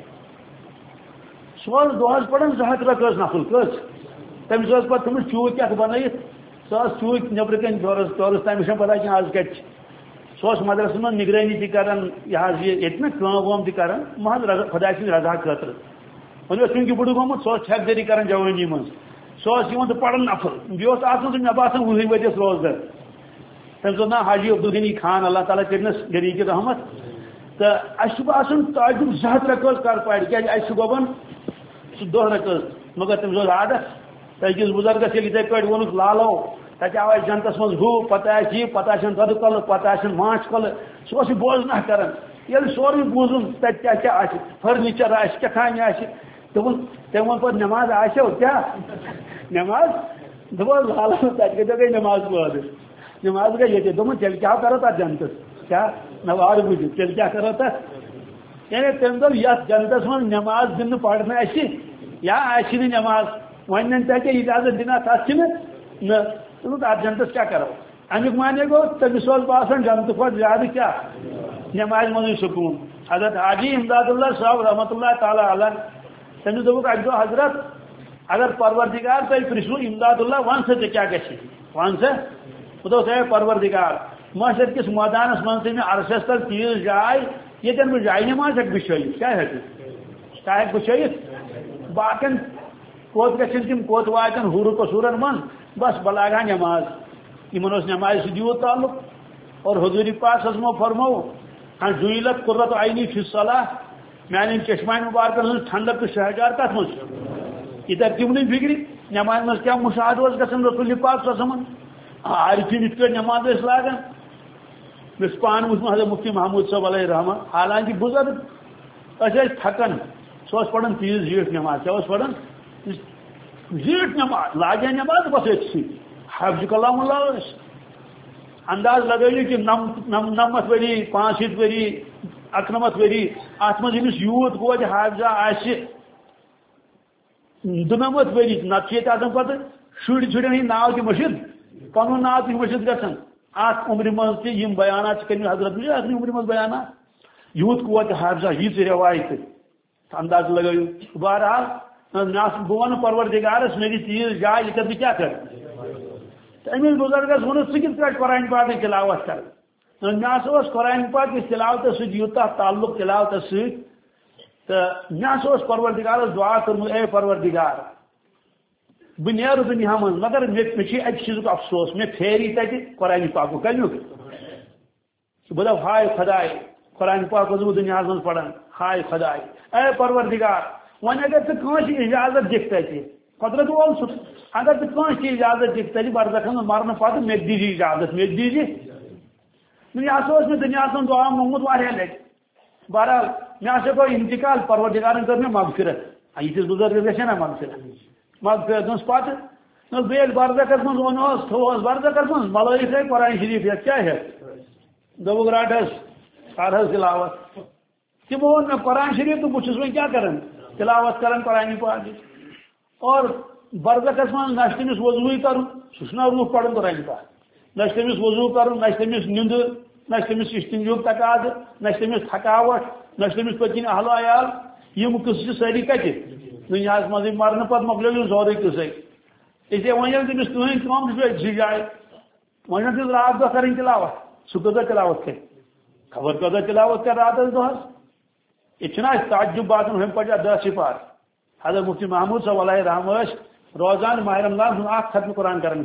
سہ دہس پڑھان زٕ ہتھ رکعت نفل کس تمس پہ تمس چوک کت بنائت سہ چوک نبر کن دورس دورس تمس پتہ کہ آج کت سہ مدرسس من نگرانی تہ کران یہ یہ نا کام وام تہ کران محض خدا سند رضا خاطر وۄنۍ اوس چونکہ بُڈٕ گوٚمُت سہ اوس ٹھیکدٔری کران جوانی منٛز سہ اوس یِوان تہٕ پران نفل بیٚیہِ اوس آسان سُہ مےٚ باسان وُہٕرۍ ؤرۍیَس روزدر تٔمِس اوس ناو حاجی عبدالغنی خان اللہ تعالیٰ کٔرنَس غریٖقِ رحمت تہٕ اَسہِ چھُ باسان تعجب زٕ ہَتھ رکعت کر پرِ کیٛازِ اَسہِ چھُ گۄبان سُہ دۄہ رکعت مگر تٔمِس اوس عادت تہٕ أکِس بُزرگس ییٚلہِ یِتھَے پٲٹھۍ ووٚنُکھ لالو تَتہِ آو اَسہِ جنتس منٛز ہُہ پتہٕ آسہِ یہِ پتہٕ آسن دۄدٕ کۄلہٕ پتہٕ آسن ماچھ کۄلہٕ سُہ اوس یہِ بوزناہ کران ییٚلہِ سورُے بوٗزُن تَتہِ کیٛاہ کیٛاہ آسہِ فٔرنیٖچر آسہِ کیٛاہ تانۍ آسہِ دوٚپُن تٔمۍ ووٚن پتہٕ نٮ۪ماز آسیو کیٛاہ نٮ۪ماز دوٚپُن لالو تَتہِ کَتہِ گٔے نٮ۪ماز پٲدٕ نٮ۪ماز گٔے ییٚتہِ دوٚپُن تیٚلہِ کیٛاہ کرو تَتھ جنتس کیٛاہ نوارٕ موٗجوٗب تیٚلہِ کیٛاہ کرو تَتھ یعنی تٔمۍ دوٚپ یتھ جنتس منٛز نٮ۪ماز دِنہٕ پرنہٕ اَسہِ یا آسہِ نہٕ نٮ۪ماز وۄنۍ نن تۄہہِ کیٛاہ اِجازت دِنا تَتھ چھِنہٕ ات جنتس کیا کرو امیک معنی گو تمس باسان جنت کھت زیادہ کیا نماز مزے سکون حضرت حاجی امداد اللہ صاحب رحمۃ اللہ تعالی علیہ تمس دوک اک دہ حضرت اگر پروردگار تھی پرسو امداد اللہ ون سا ٹھیک کیا گی ون سا بہ دس ہے پروردگار معاشر کس میدانس من تھی عرصس تل تیز جائے یتن بہ جائے نماز ہیک بچھت کیا ہیک کیا ہیک بچھت باقین کوت گھن تم کوت واتن حور قصورن من بس بلاگا نماز ان نماز سے تعلق اور حضور پاک سزمو فرمو ہاں جویلت قرۃ عینی فی الصلاۃ میان چشمان مبارکن ہن ٹھنڈک تو شہجار کت مز یہ ترتیب فکری نماز مز کیا مشاہد گھن رسول پاک سزمن عارفین ات پہ نماز لاگان مس پان وچ حضرت مفتی محمود صاحب علیہ رحمہ حالانکہ بزرگ اچھا تھکن سو پڑھن تیز زیٹھ نماز کیا پڑھن زیٹھ نماز لاگے نماز بس اتھی حفظ کلام اللہ انداز لگائی کہ نمت وری پانچ شیت وری اکنمت وری ات مز امس یوت گوت حافظہ آسہ دنمت وری نتہ آسان پتہ شر شرین ہند ناو تہ مشد پن ناو تہ مشد گھن ات عمر من تہ بیانات کرم حضرت اتنی عمر من بیانات یوت قوت حافظہ یہ روایت انداز لگائیو بہرحال بہ ون پروردگارس میری تیز جائے یہ بہ کیا کر امس بزرگس ون ثہ کت پہ قرآن پاک تلاوت کر مے سا قرآن پاک تلاوت ست یوتہ تعلق تلاوت ست مے سا پروردگارس دعا کرمت اے پروردگار بہ نیرو دنیا من مگر مے اکہ چیز افسوس مے پھیری تتہ قرآن پاک کمیک بہ دپ ہائے خدائے قرآن پاک بہ دنیا من پڑھان ہائے خدائے اے پروردگار ون اگر ٹھیک اجازت دکھ تتہ قدرت وول سہ اگر ٹھیک اجازت دکھ تتہ برزخ من مرنے پتہ مے دیجی اجازت مے دیجی یہ ہسا مے دنیا من دعا مونگمت واریاہ لٹہ بہرحال مے ہسا گو انتقال پروردگارن کر مے مغفرت یتھس بزرگس گژھِ نا مغفرت مغفرت دس پتہ بیل برزخس من ون تھوس برزخس من ملائک ہے قرآن شریف ہے کیا ہے دبک رٹس کر تلاوت تمو وون مے قرآن شریف تو بہت وی کیا کران تلاوت کران قرآن پاک اور برزخس من نہ تمس وضو کرن سہ روح پڑھن قرآن پاک نہ تمس وضو کرن نہ تمس نندر نہ تمس استنجوک تقاض نہ تمس تھکاوٹ نہ تمس پتن اہل عیال یم قصہ ساری کتہ دنیا مزے مرنے پتہ مکلو سورے قصے اسے ون تمس تہذ کم سی جائے ون تمس رات دہ کریں تلاوت سہ کتہ تلاوت کر خبر کتہ تلاوت کر رات دہس یہ تعجب بات ہم پڑھا دہ سپار حضرت مفتی محمود صاحب علیہ رحمہ روزان ماہ رمضان ہن اخ ختم قرآن کران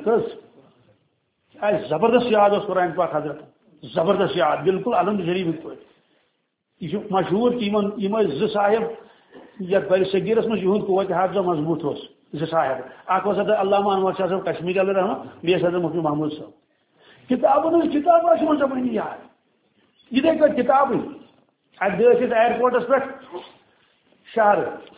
کس زبردست یاد اس قرآن پاک حضرت زبردست یاد بالکل الحمد شریف پہ یہ مشہور کہ یم ز صاحب یتھ بر صغیرس من یہد قوت حافظہ مضبوط اس ز صاحب اخ حضرت علامہ انور شاہ صاحب کشمیری علیہ رحمہ بیس حضرت مفتی محمود صاحب کتابن کتاب من زبانی یاد یہ دیکھ کتاب ات ایئرپورٹس پہ شہر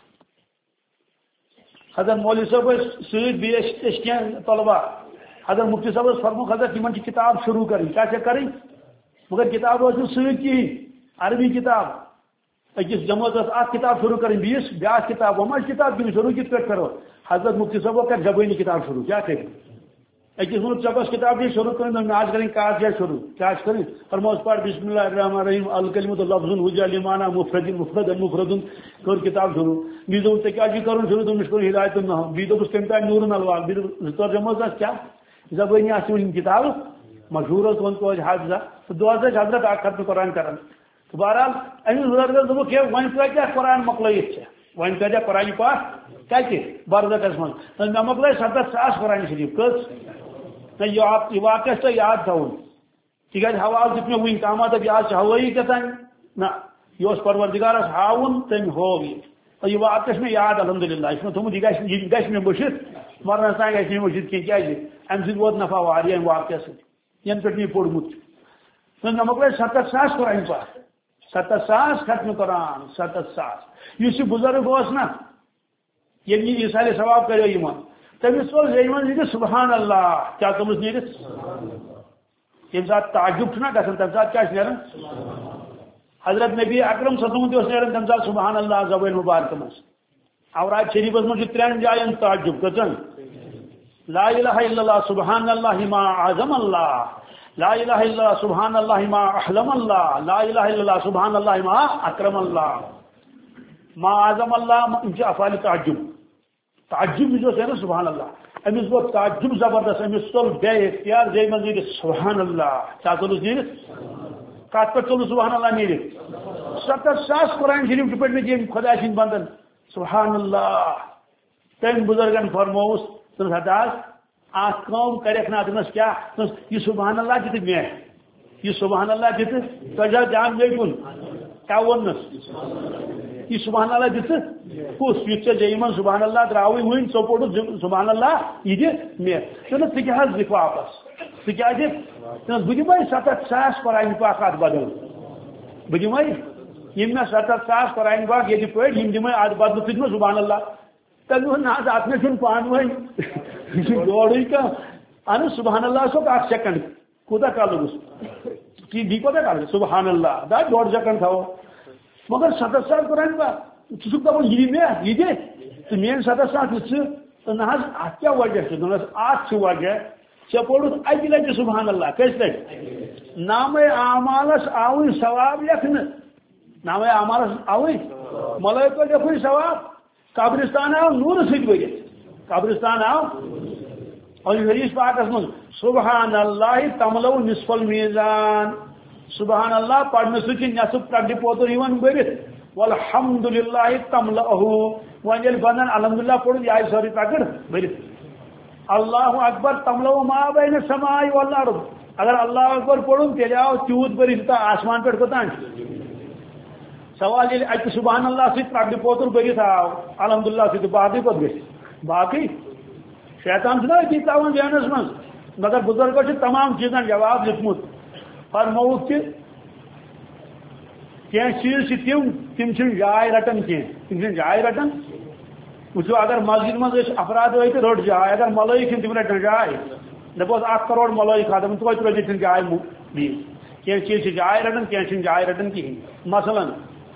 حضرت مولوی صاحب ست کی طلبہ حضرت مفتی صاحب فرموک حضرت تمن کتاب شروع کریں کیا کریں مگر کتاب روز ست کہین عربی کتاب اکس جماعت اخ کتاب شروع کریں بیس بیا کتاب وہ کتاب کن شروع کت پہ کرو حضرت مفتی صاحب کر زبانی کتاب شروع کیا کریں اکس ون ٹھیک کتاب کی شروع کریں آج کریں کاج کیا شروع کیا کریں فرموس پڑھ بسم اللہ الرحمن الرحیم الکلمۃ لفظ حجہ لمعنی مفرد مفرد مفرد کر کتاب شروع بی دو تے کیا کرن شروع تم کر ہدایت نہ بی دو کم تا نور الوال بی دو جماعت کیا زبانی آسن کتاب مشہور اس ون کو حافظہ دو حضرت ختم قرآن کرن تو بہرحال امس بزرگس دپ کہ ون کیا قرآن مکلت ون کیا قرآن پاک کتہ برزخس من مے مکل ستھ ساس قرآن شریف کس نہ یہ واقعہ تو یاد تھون تک حوالہ دیت مے ون تامات یہ ہوئی کتان نہ یہ پروردگارس ہاون تم ہوگ یہ واقعہ میں یاد الحمدللہ یہ تھوت یہ گھس مے بشت مرنس تین گھس مے بشت کی ام سی ووت نفع واریاہ واقعہ سی ین پہ یہ پوڑمت مے مکل ستھ ساس قرآن پاک ستھ ساس ختم قرآن ستھ ساس اس بزرگ اس نا یہ مثال ثواب کرو یہ تمس یہ سبحان اللہ کیا تمس نیرت یم سات تعجب نا گھن تمہ سات کیا نیران حضرت نبی اکرم صلی اللہ علیہ وسلم نیران تمہ سات سبحان اللہ زبان مبارک مز اوراد شریفس من ترین جائن تعجب کتن لا الہ الا اللہ سبحان اللہ ما اعظم اللہ لا الہ الا اللہ سبحان اللہ ما احلم اللہ لا الہ الا اللہ سبحان اللہ ما اکرم اللہ ما اعظم اللہ ان افعال تعجب تعجب جو ہے نا سبحان اللہ امس گو تعجب زبردست امس تل بے اختیار جی مزید سبحان اللہ کیا تلس نیرت کت پہ تل سبحان اللہ نیرت ستر ساس قرآن شریف پہ جی خدا سند بندن سبحان اللہ تم بزرگن فرموس تم ہداس آت قوم کرک نا تمس کیا یہ سبحان اللہ دت مے یہ سبحان اللہ دت تجا جان مے کن کیا ونس یہ سبحان اللہ دت کس یہ جیمن سبحان اللہ دراوی ون سپورٹ سبحان اللہ یہ دت مے تم ٹھیک ہے دکھ واپس ٹھیک ہے دت بہ دمے ستھ ساس قرآن پاک ات بدل بہ دمے یم میں ستھ ساس قرآن پاک یہ پہ یم دمے ات بدل تھی میں سبحان اللہ تب نا ات میں چھ پان وی دوڑی کا اہن سبحان اللہ سو اک سیکنڈ کوتا کال لگس کہ دی کوتا کال سبحان اللہ دا ڈوڑ سیکنڈ تھو مگر ستھ ساس قرآن پاک ٹھیک دپان یہ مے یہ دے تو مین ستھ ساس تو نا ات کیا وجہ دس ات وجہ ے پورس اکہ لٹہ سبحان اللہ کس لٹہ نام اعمالس آوی ثواب لکھن نام اعمالس آوی ملائکہ لکھن ثواب قبرستان آو نور ست بھرت قبرستان آو اور حدیث پاکس من سبحان اللہ تملو نصف المیزان سبحان اللہ پڑھنے سی نصف کڈ پوتر بھرت والحمد للہ تملہ ون یل بندن الحمد للہ پڑھ یہ آئی سوری تکڑ بھرت اللہ اکبر تملو ما بین السماء والارض اگر اللہ اکبر پڑھن تیل آو تیوت بھرت آسمان پہ کوتان سوال یہ اتہ سبحان اللہ سی کڈ پوتر بھرت آو الحمد للہ سی باقی کت گھس باقی شیطان چھنا اتی تاون ذہنس من مگر بزرگو تمام چیزن جواب دتمت فرموت کہ کی چیز تم تم جائے رٹان کی تم جائے رٹان وچو اگر مسجد مز افراد ہوئی تو رٹ جائے اگر ملائک تم رٹان جائے دپوس اک کروڑ ملائک ختم توتہ روزی تم جائے کی چیز جائے رٹان کی جائے رٹان کہین مثلا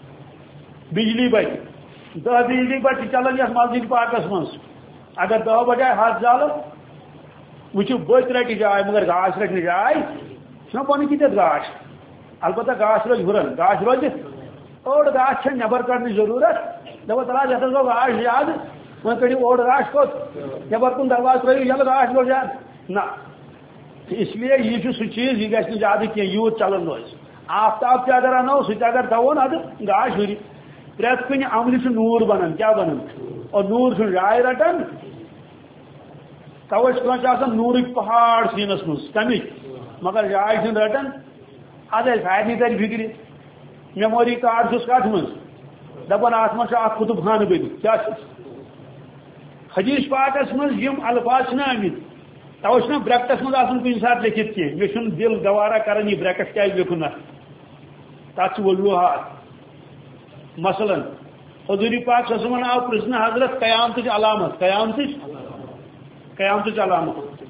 بجلی بچ دہ بجلی بچ چلان یس مسجد پاکس من اگر دہ بجائے ہاتھ زال وچو بت رٹ جائے مگر گاش رٹنے جائے چھ پن کتت گاش البتہ گاش روز ہرن گاش روز اوڑ گاش چھ نبر کڑنے ضرورت دپو تلاش یتھ گو گاش زیادہ وۄنۍ کڑو اوڑ گاش کوت نبر کن درواز ترٲیِو یلہٕ گاش گوٚو زیادٕ نہ اس لیے یہ سہ چیز یہ گژھِ نہٕ زیادٕ کینٛہہ یوٗت چلان روزِ آفتاب تہِ اگر انو سُہ تہِ اگر تھاوون ادٕ گاش ہُرِ پرٛٮ۪تھ کُنہِ عملہِ چھُ نوٗر بنان کیٛاہ بنان اور نوٗر چھُنہٕ جاے رٹان توے چھُ کٲنٛسہِ آسان نوٗرٕکۍ پہاڑ سیٖنس منٛز کمِکۍ مگر جاے چھُنہٕ رٹان ادٕ اَسہِ سارنٕے ترِ فِکرِ میموری کارڈ چھُس کتھ منٛز دپان اتھ منٛز چھُ اکھ کُتُب خانہٕ بٔنِتھ کیٛاہ چھُ حدیث پاکس منٛز یِم الفاظ چھِنہ آمٕتۍ توے چھُنہ برٛیکٹس منٛز آسان کُنہِ ساتہٕ لیکھِتھ کینٛہہ مےٚ چھُنہٕ دل گوارا کران یہِ برٛیکٹ کیٛازِ لیکھُن اتھ تتھ چھُ وجوہات مثلاً حضور پاک صلی اللہ علیہ وسلم آو پرژھنہٕ حضرت قیامتٕچ علامت قیامتٕچ قیامتٕچ علامت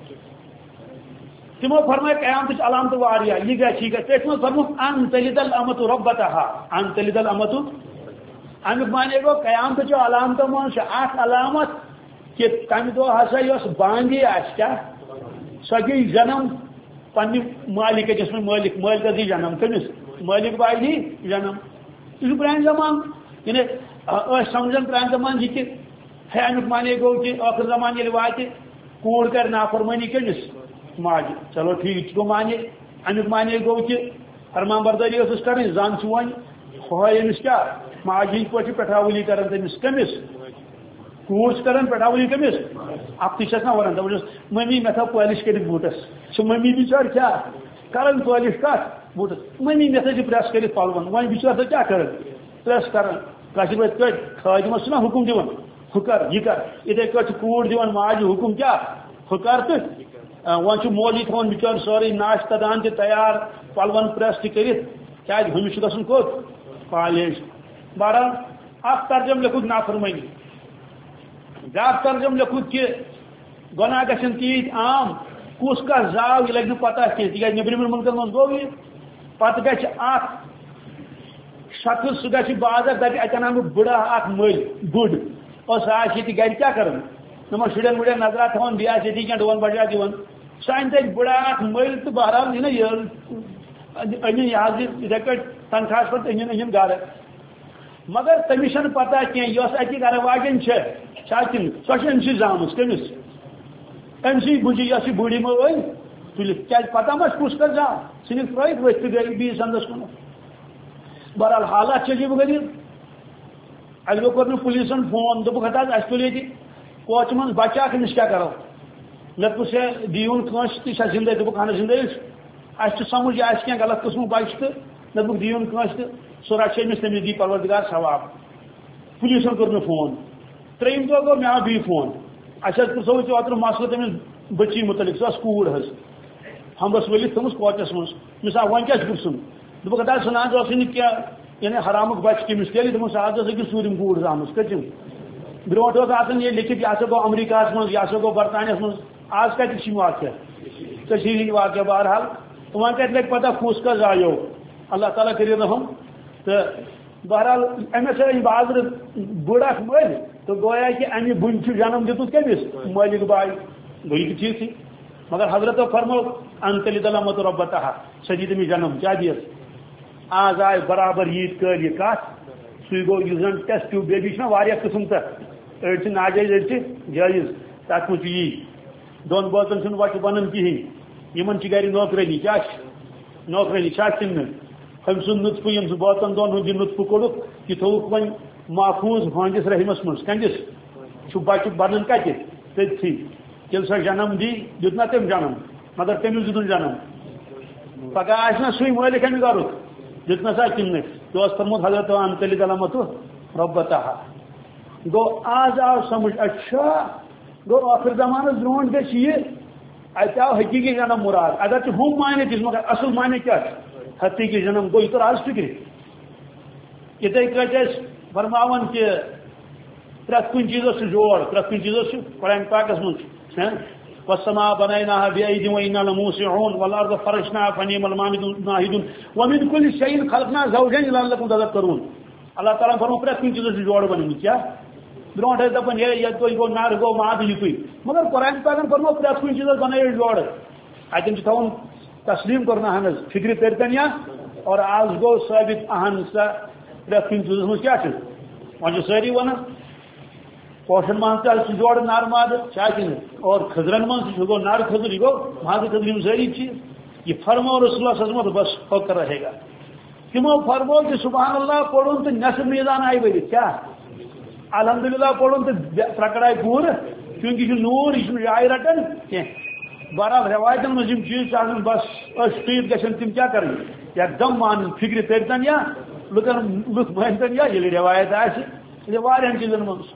تمو فرمائے قیامتٕچ علامت واریاہ یہِ گژھِ یہِ گژھِ تٔتھۍ منٛز فرموکھ ان تلد الامۃ ربتها ان تلد الامۃ امیُک معنی گوٚو قیامتٕچ علامتو منٛز چھِ اکھ علامت کہ تمہ دۄہ ہسا یۄس بانگی آسہِ کیٛاہ سۄ گٔے جنم پننہِ مالک جس میں مالک مالکس دی جنم کٔمِس مالک باے دی جنم یہ پرٛانہِ زمان یعنی ٲسۍ سمجھان پرٛانہِ زمان یہِ کہِ ہے امیُک معنی گوٚو کہ ٲخر زمان ییٚلہِ واتہِ کوٗر کرِ نافرمٲنی کٔمِس ماجہِ چلو ٹھیک گوٚو معنی امیُک معنی گوٚو کہ فرمان بردٲری ٲسٕس کرٕنۍ زن چھُ وۄنۍ ہۄہے أمِس کیٛاہ ماجہِ ہٕنٛدۍ پٲٹھۍ پٮ۪ٹھاوٕلی کران تٔمِس کٔمِس کوٗر چھِ کران پٮ۪ٹھاوٕلی کٔمِس اکھ تہِ چھس نا ونان دپان چھس ممی مےٚ تھٲو پٲلِش کٔرِتھ بوٗٹس سُہ ممی بِچٲر کیٛاہ کران پٲلِش کتھ بوٗٹس ممی مےٚ تھٲیزِ پریس کٔرِتھ پلون وۄنۍ بِچٲر سۄ کیٛاہ کران پریس کران کٲشِر پٲٹھۍ کٲٹھۍ خٲدمس چھُنہ حُکُم دِوان ہُہ کر یہِ کر یِتھے کٲٹھۍ چھِ کوٗر دِوان ماجہِ حُکُم کیٛاہ ہُہ کر تہٕ وۄنۍ چھُ مولوی تھاوان بِچٲر سورُے ناشتہٕ دان تہِ تیار پلون پریس تہِ کٔرِتھ کیٛازِ ہُمِس چھُ گژھُن کوٚت کالیج بہرحال اکھ ترجم لیکھُکھ نافرمٲنی بیاکھ ترجم لیکھُکھ کہ گۄناہ گژھن تیٖتۍ عام کُس کتھ زاو یہِ لگہِ نہٕ پتہ کینٛہہ تِکیٛازِ نیٚبرِمٮ۪ن مُلکن منٛز گوٚو یہِ پتہٕ گژھِ اکھ شخص سُہ گژھِ بازر دپہِ اتہِ انہٕ بہٕ بٕڑا اکھ مٔلۍ بٕڑ اور سُہ آسہِ ییٚتہِ گرِ کیٛاہ کران نما شڑین وڑین نظرہ تھوان بیا چیتی کیا ڈوان بڑھا دیوان سائن تک بڑا مل تو بہرحال یہ نا یہ این یہ ریکٹ تنخواہ پہ این این گھر مگر تمس پتہ کی اس اکی گھر واجن چاچن سو ام سی زامس کمس ام سی بجی یہ بڑی مل تلت کیا پتہ مس کس کر زا سن ترت ورت گئی بیس اندس کن بہرحال حالات عجیب غریب اگلے کور پولیسن فون دپ ہتا اس تل یہ کوچ من بچہ امس کیا کرو مے پوچھ دیون کنس تہ زندے دپ اہن زندے اس سمجھ آس کی غلط قسم بچہ تو دپ دیون کنس تہ سہ رچ امس تمس دی پروردگار ثواب پولیسن کور مے فون تریم دہ گو مے آو بی فون اچھا پرسو اوتر مسئلہ تمس بچی متعلق سہ کوڑ حس ہمبس ولت تمس کوچس من مس آ ون کیا پرسن دپ کتا سنان اس کیا یعنی حرامک بچہ کمس تیل دمس آج اکس ژوٗرِم کوٗر زامٕژ کتم برونٹ آسان یہ لکھت یہ گو امریکہ من یہ گو برطانیہ من آج کتھ واقعہ کشیر واقعہ بہرحال وہاں کت لگ پتہ کس کا زایو اللہ تعالیٰ کر رحم تو بہرحال امس آئی بازر بڑ اخ مل تو گویا کہ امہ بن جنم دتت کمس مالک بائی گوئی ٹھیک تھی مگر حضرت فرمو ان تلد لمت ربتہ سجی تمس جنم کیا دیس آز آئے برابر عید کر یہ کت سی گو زن ٹیسٹ ٹیوب بیبی واریاہ قسم تک اڑ ناجائز اڑ جائز تک مجھ یی دون بوتن چھ وٹ بنان کہین یمن چھ گھر نوکرانی کیا نوکرانی چن ہم سن نطف یم سہ بوتن دون ہند نطف کوڑک یہ تھوک ون محفوظ ہندس رحمس من کنجس بچہ بنان کتہ تھی یل سا جنم دی دتنا تم جنم مگر تمس دتن جنم پگہ آنا سی مالک امہ گھرک دتنا سا کن تو فرمود حضرت ان تلد لمت ربتہ گو آز آو سمجھ اچھا گو آخر زمانہ برونٹ گھس یہ اتہ آو حقیقی جنم مراد اگر ٹھیک ہم معنی دس مگر اصل معنی کیا حقیقی جنم گو یہ تو آج فکر اتھے کٹ فرماون کہ پریت کن چیزس جوڑ پریت کن چیزس قرآن پاکس من والسماء بنيناها بأيد وإنا لموسعون والأرض فرشناها فنعم الماهدون ومن كل شيء خلقنا زوجين لعلكم تذكرون اللہ تعالیٰ فرمو پریت کن چیزس جوڑ بنی کیا برونٹ دپان یہ یہ گو نار گو ماد یہ مگر قرآن پاکن فرمو پریت کن چیزس بنائی جوڑ اتن تھون تسلیم کرنا اہن فکر ترتن یا اور آج گو ثابت اہن سا پریت کن چیزس من کیا وجہ ساری ون پوشن مان سے جوڑ نار ماد چاچن اور خزرن من گو نار خزر یہ گو ماد خزر یہ ساری چیز یہ فرمو رسول اللہ صلی اللہ علیہ وسلم بس فکر رہے گا تمو فرمو کہ سبحان اللہ پڑھن تو نصف میدان آئی ورت کیا الحمدللہ پڑھن تو ترکڑائی پور کیونکہ یہ نور یہ جائے رٹن کی بہرحال روایتن مز چیز بس ٹھیک گھن تم کیا کریں ایک دم مان فکر ترتن یا لکن لک مانتن یا یہ روایت آہ وارن چیزن مز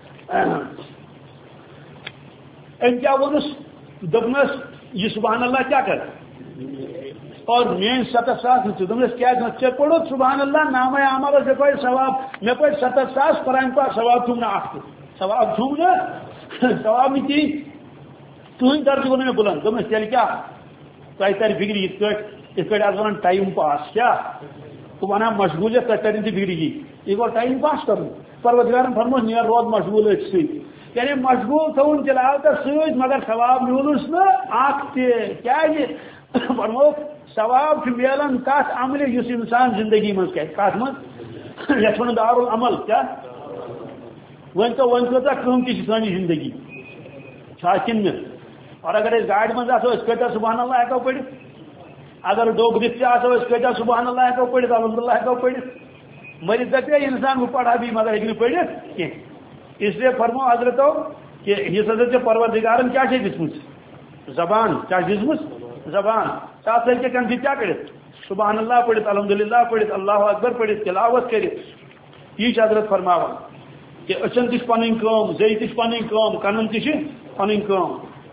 ام کیا ونس دپنس یہ سبحان اللہ کیا کر اور مین ستھ ساس دپنس کیا ے پڑھ سبحان اللہ نام عمل سے پڑھ ثواب مے پڑھ ستھ ساس قرآن پاک ثواب تھوم نا اخ ثواب تھوم نا ثواب نہیں کی تہند درد ون مے بلند دپنس تیل کیا تہ تر فکر یہ پہ آج ونان ٹائم پاس کیا تو ونان مشغولیت تہ ترین تہ فکر یہ گو ٹائم پاس کرن پروردگارن فرمو نیر روز مشغول ات سی یعنی مشغول تھون تلاوتس ست مگر ثواب میولس نا اخ تہ کیا فرمو ثواب ملان کت عمل اس انسان زندگی من کت من یت ون دار العمل کیا ون تو ون کتا قیمتی سانی زندگی کن اور اگر اس گاڑی من آسو اس کتا سبحان اللہ ہیکو پڑھ اگر ڈوب دس آسو اس کتا سبحان اللہ ہیکو پڑھ الحمدللہ ہیکو پڑھ مری دپے انسان وہ پڑھا بھی مگر ہیکہ پڑھ کی اس لیے فرمو حضرتو کہ یہ حضرت پروردگارن کیا دس زبان کیا دس زبان ساتھ لے کے کنفی کیا کرت سبحان اللہ پڑھت الحمدللہ پڑھت اللہ اکبر پڑھت تلاوت کرت یہ حضرت فرماوا کہ اچن تش پن کام زی تش پن کام کنن تش پن کام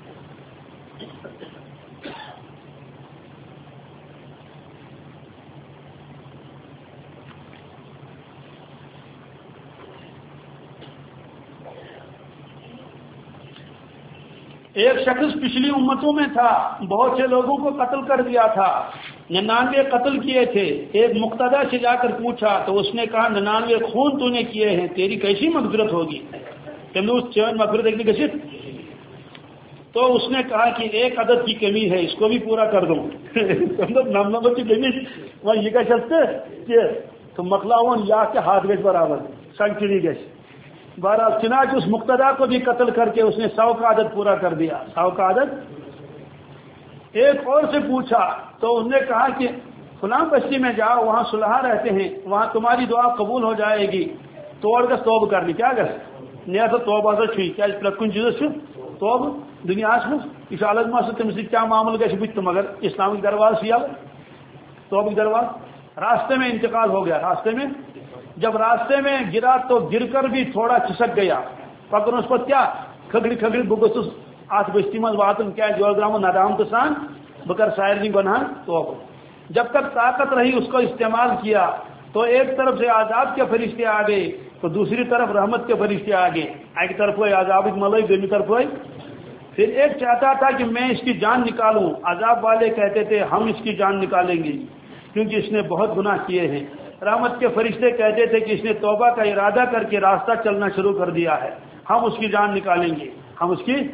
ایک شخص پچھلی امتوں میں تھا بہت سے لوگوں کو قتل کر دیا تھا ننانوے قتل کیے تھے ایک مقتدا سے جا کر پوچھا تو اس نے کہا ننانوے خون تو نے کیے ہیں تیری کیسی مغفرت ہوگی تم چین مغفرت ایک گھت تو اس نے کہا کہ ایک عدد کی کمی ہے اس کو بھی پورا کر دوں نم نمبر کی کمی وہ یہ کہ تم مکلاون یا کہ ہاتھ گھس برابر سنچری گھس بہرحال چنانچہ اس مقتدا کو بھی قتل کر کے اس نے سو کا عدد پورا کر دیا سو کا عدد ایک اور سے پوچھا تو انہوں نے کہا کہ فلاں بستی میں جاؤ وہاں صلحاء رہتے ہیں وہاں تمہاری دعا قبول ہو جائے گی توڑ گس توب کرنی کیا گس نیا تو توبہ ہسا چھ کیا پرت کن چیز توب دنیا مجھ یہ الگ مس تم سب کیا معامل گھس بت مگر اسلامک درواز سی توبک درواز راستے میں انتقال ہو گیا راستے میں جب راستے میں گرا تو گر کر بھی تھوڑا چسک گیا پکڑ اس پر کیا کھگڑی کھگڑی بہ گھس ات بستی مز واتن کیا جو درام ندام تو سان بکر سارے گناہ تو جب تک طاقت رہی اس کو استعمال کیا تو ایک طرف سے عذاب کے فرشتے آ گئے تو دوسری طرف رحمت کے فرشتے آ گئے ایک طرف ہوئے عذاب ملئی دوسری طرف ہوئے پھر ایک چاہتا تھا کہ میں اس کی جان نکالوں عذاب والے کہتے تھے ہم اس کی جان نکالیں گے کیونکہ اس نے بہت گناہ کیے ہیں رحمت کے فرشتے کہتے تھے کہ اس نے توبہ کا ارادہ کر کے راستہ چلنا شروع کر دیا ہے ہم اس کی جان نکالیں گے ہم اس کی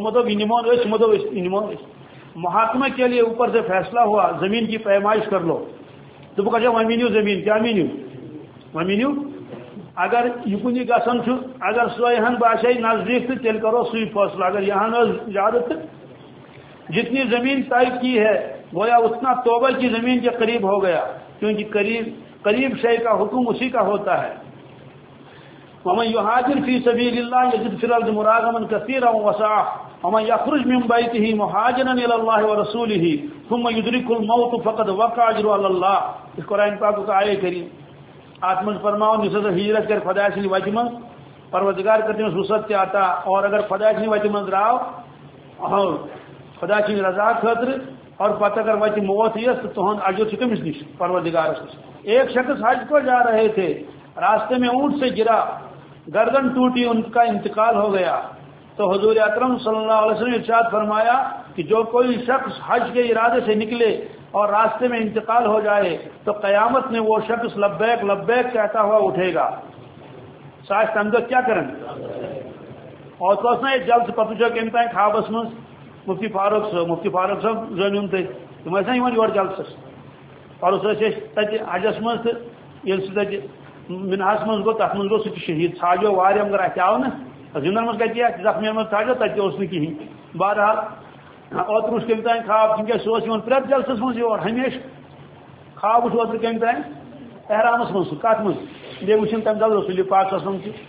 محاکمے کے لیے اوپر سے فیصلہ ہوا زمین کی پیمائش کر لو تو وہ کہا ومینیو زمین کیا مینیو ومینیو اگر یہ کنی گسن اگر سوہن باشے نزدیک تو تیل کرو سی فیصلہ اگر یہاں زیادہ جتنی زمین طے کی ہے گویا اتنا توبہ کی زمین کے قریب ہو گیا کیونکہ قریب قریب شے کا حکم اسی کا ہوتا ہے ومن يهاجر في سبيل الله يجد في الارض مراغما كثيرا وسعه ومن يخرج من بيته مهاجرا الى الله ورسوله ثم يدرك الموت فقد وقع اجره على الله اس قرآن پاک کا آیت کریم آتمن فرماؤ جس سے ہجرت کر خدا سے وجم پروردگار کرتے ہیں رخصت سے آتا اور اگر خدا سے وجم راو اور خدا کی رضا خاطر اور پتہ اگر وجہ موت ہے تو تہن اجر چکمس نش پروردگار ایک شخص حج کو جا رہے تھے راستے میں اونٹ سے گرا گردن ٹوٹی ان کا انتقال ہو گیا تو حضور اکرم صلی اللہ علیہ وسلم نے ارشاد فرمایا کہ جو کوئی شخص حج کے ارادے سے نکلے اور راستے میں انتقال ہو جائے تو قیامت میں وہ شخص لبیک لبیک کہتا ہوا اٹھے گا ساش تمدو کیا کریں اور تو اس نے جلد پتہ جو کہ امتحان خوابس من مفتی فاروق صاحب مفتی فاروق صاحب زنون تھے تم ایسا ہی یور جلد اور اس تجہ حجس من تو یل سہ منہس من گو تک من گو سہ شہید ژھاجو واریا مگر اتہ آو نا زندن من کتہ زخمی من ژھاجو تتہ اس نہ کہین بہرحال اوتر وچ کم تین خواب کیونکہ سہ اس پریت جلسس من یور ہمیشہ خواب وچ اوتر کم تین احرامس من سہ کت من بیٚیہِ وٕچھِم تمہِ دۄہ رسول پاک وسلم تہِ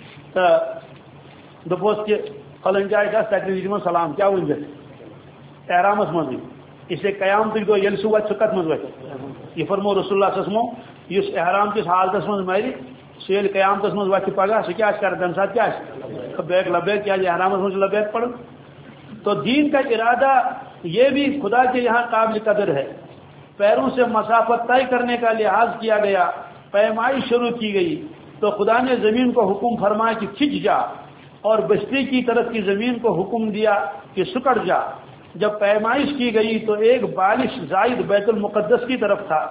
تہٕ دوٚپہوس کہ فلٲنۍ جایہِ گژھ تتہِ دِمن سلام کیٛاہ ؤنۍ زِ احرامس منٛزٕے اس لیے قیامتٕکۍ دۄہ ییٚلہِ سُہ واتہِ سُہ کتھ منٛز واتہِ یہ فرمو رسول اللہ صلی اللہ علیہ وسلم یُس احرام کس حالتس منٛز مرِ سُہ ییٚلہِ قیامتس منٛز واتہِ پگاہ سُہ کیٛاہ آسہِ کران تمہِ ساتہٕ کیٛاہ آسہِ لبیک لبیک کیٛازِ احرامس منٛز چھُ لبیک پڑھُن تو دین کا ارادہ یہ بھی خدا کے یہاں قابل قدر ہے پیروں سے مسافت طے کرنے کا لحاظ کیا گیا پیمائی شروع کی گئی تو خدا نے زمین کو حکم فرمایا کہ کھنچ جا اور بستی کی طرف کی زمین کو حکم دیا کہ سکڑ جا جب پیمائش کی گئی تو ایک بالش زائد بیت المقدس کی طرف تھا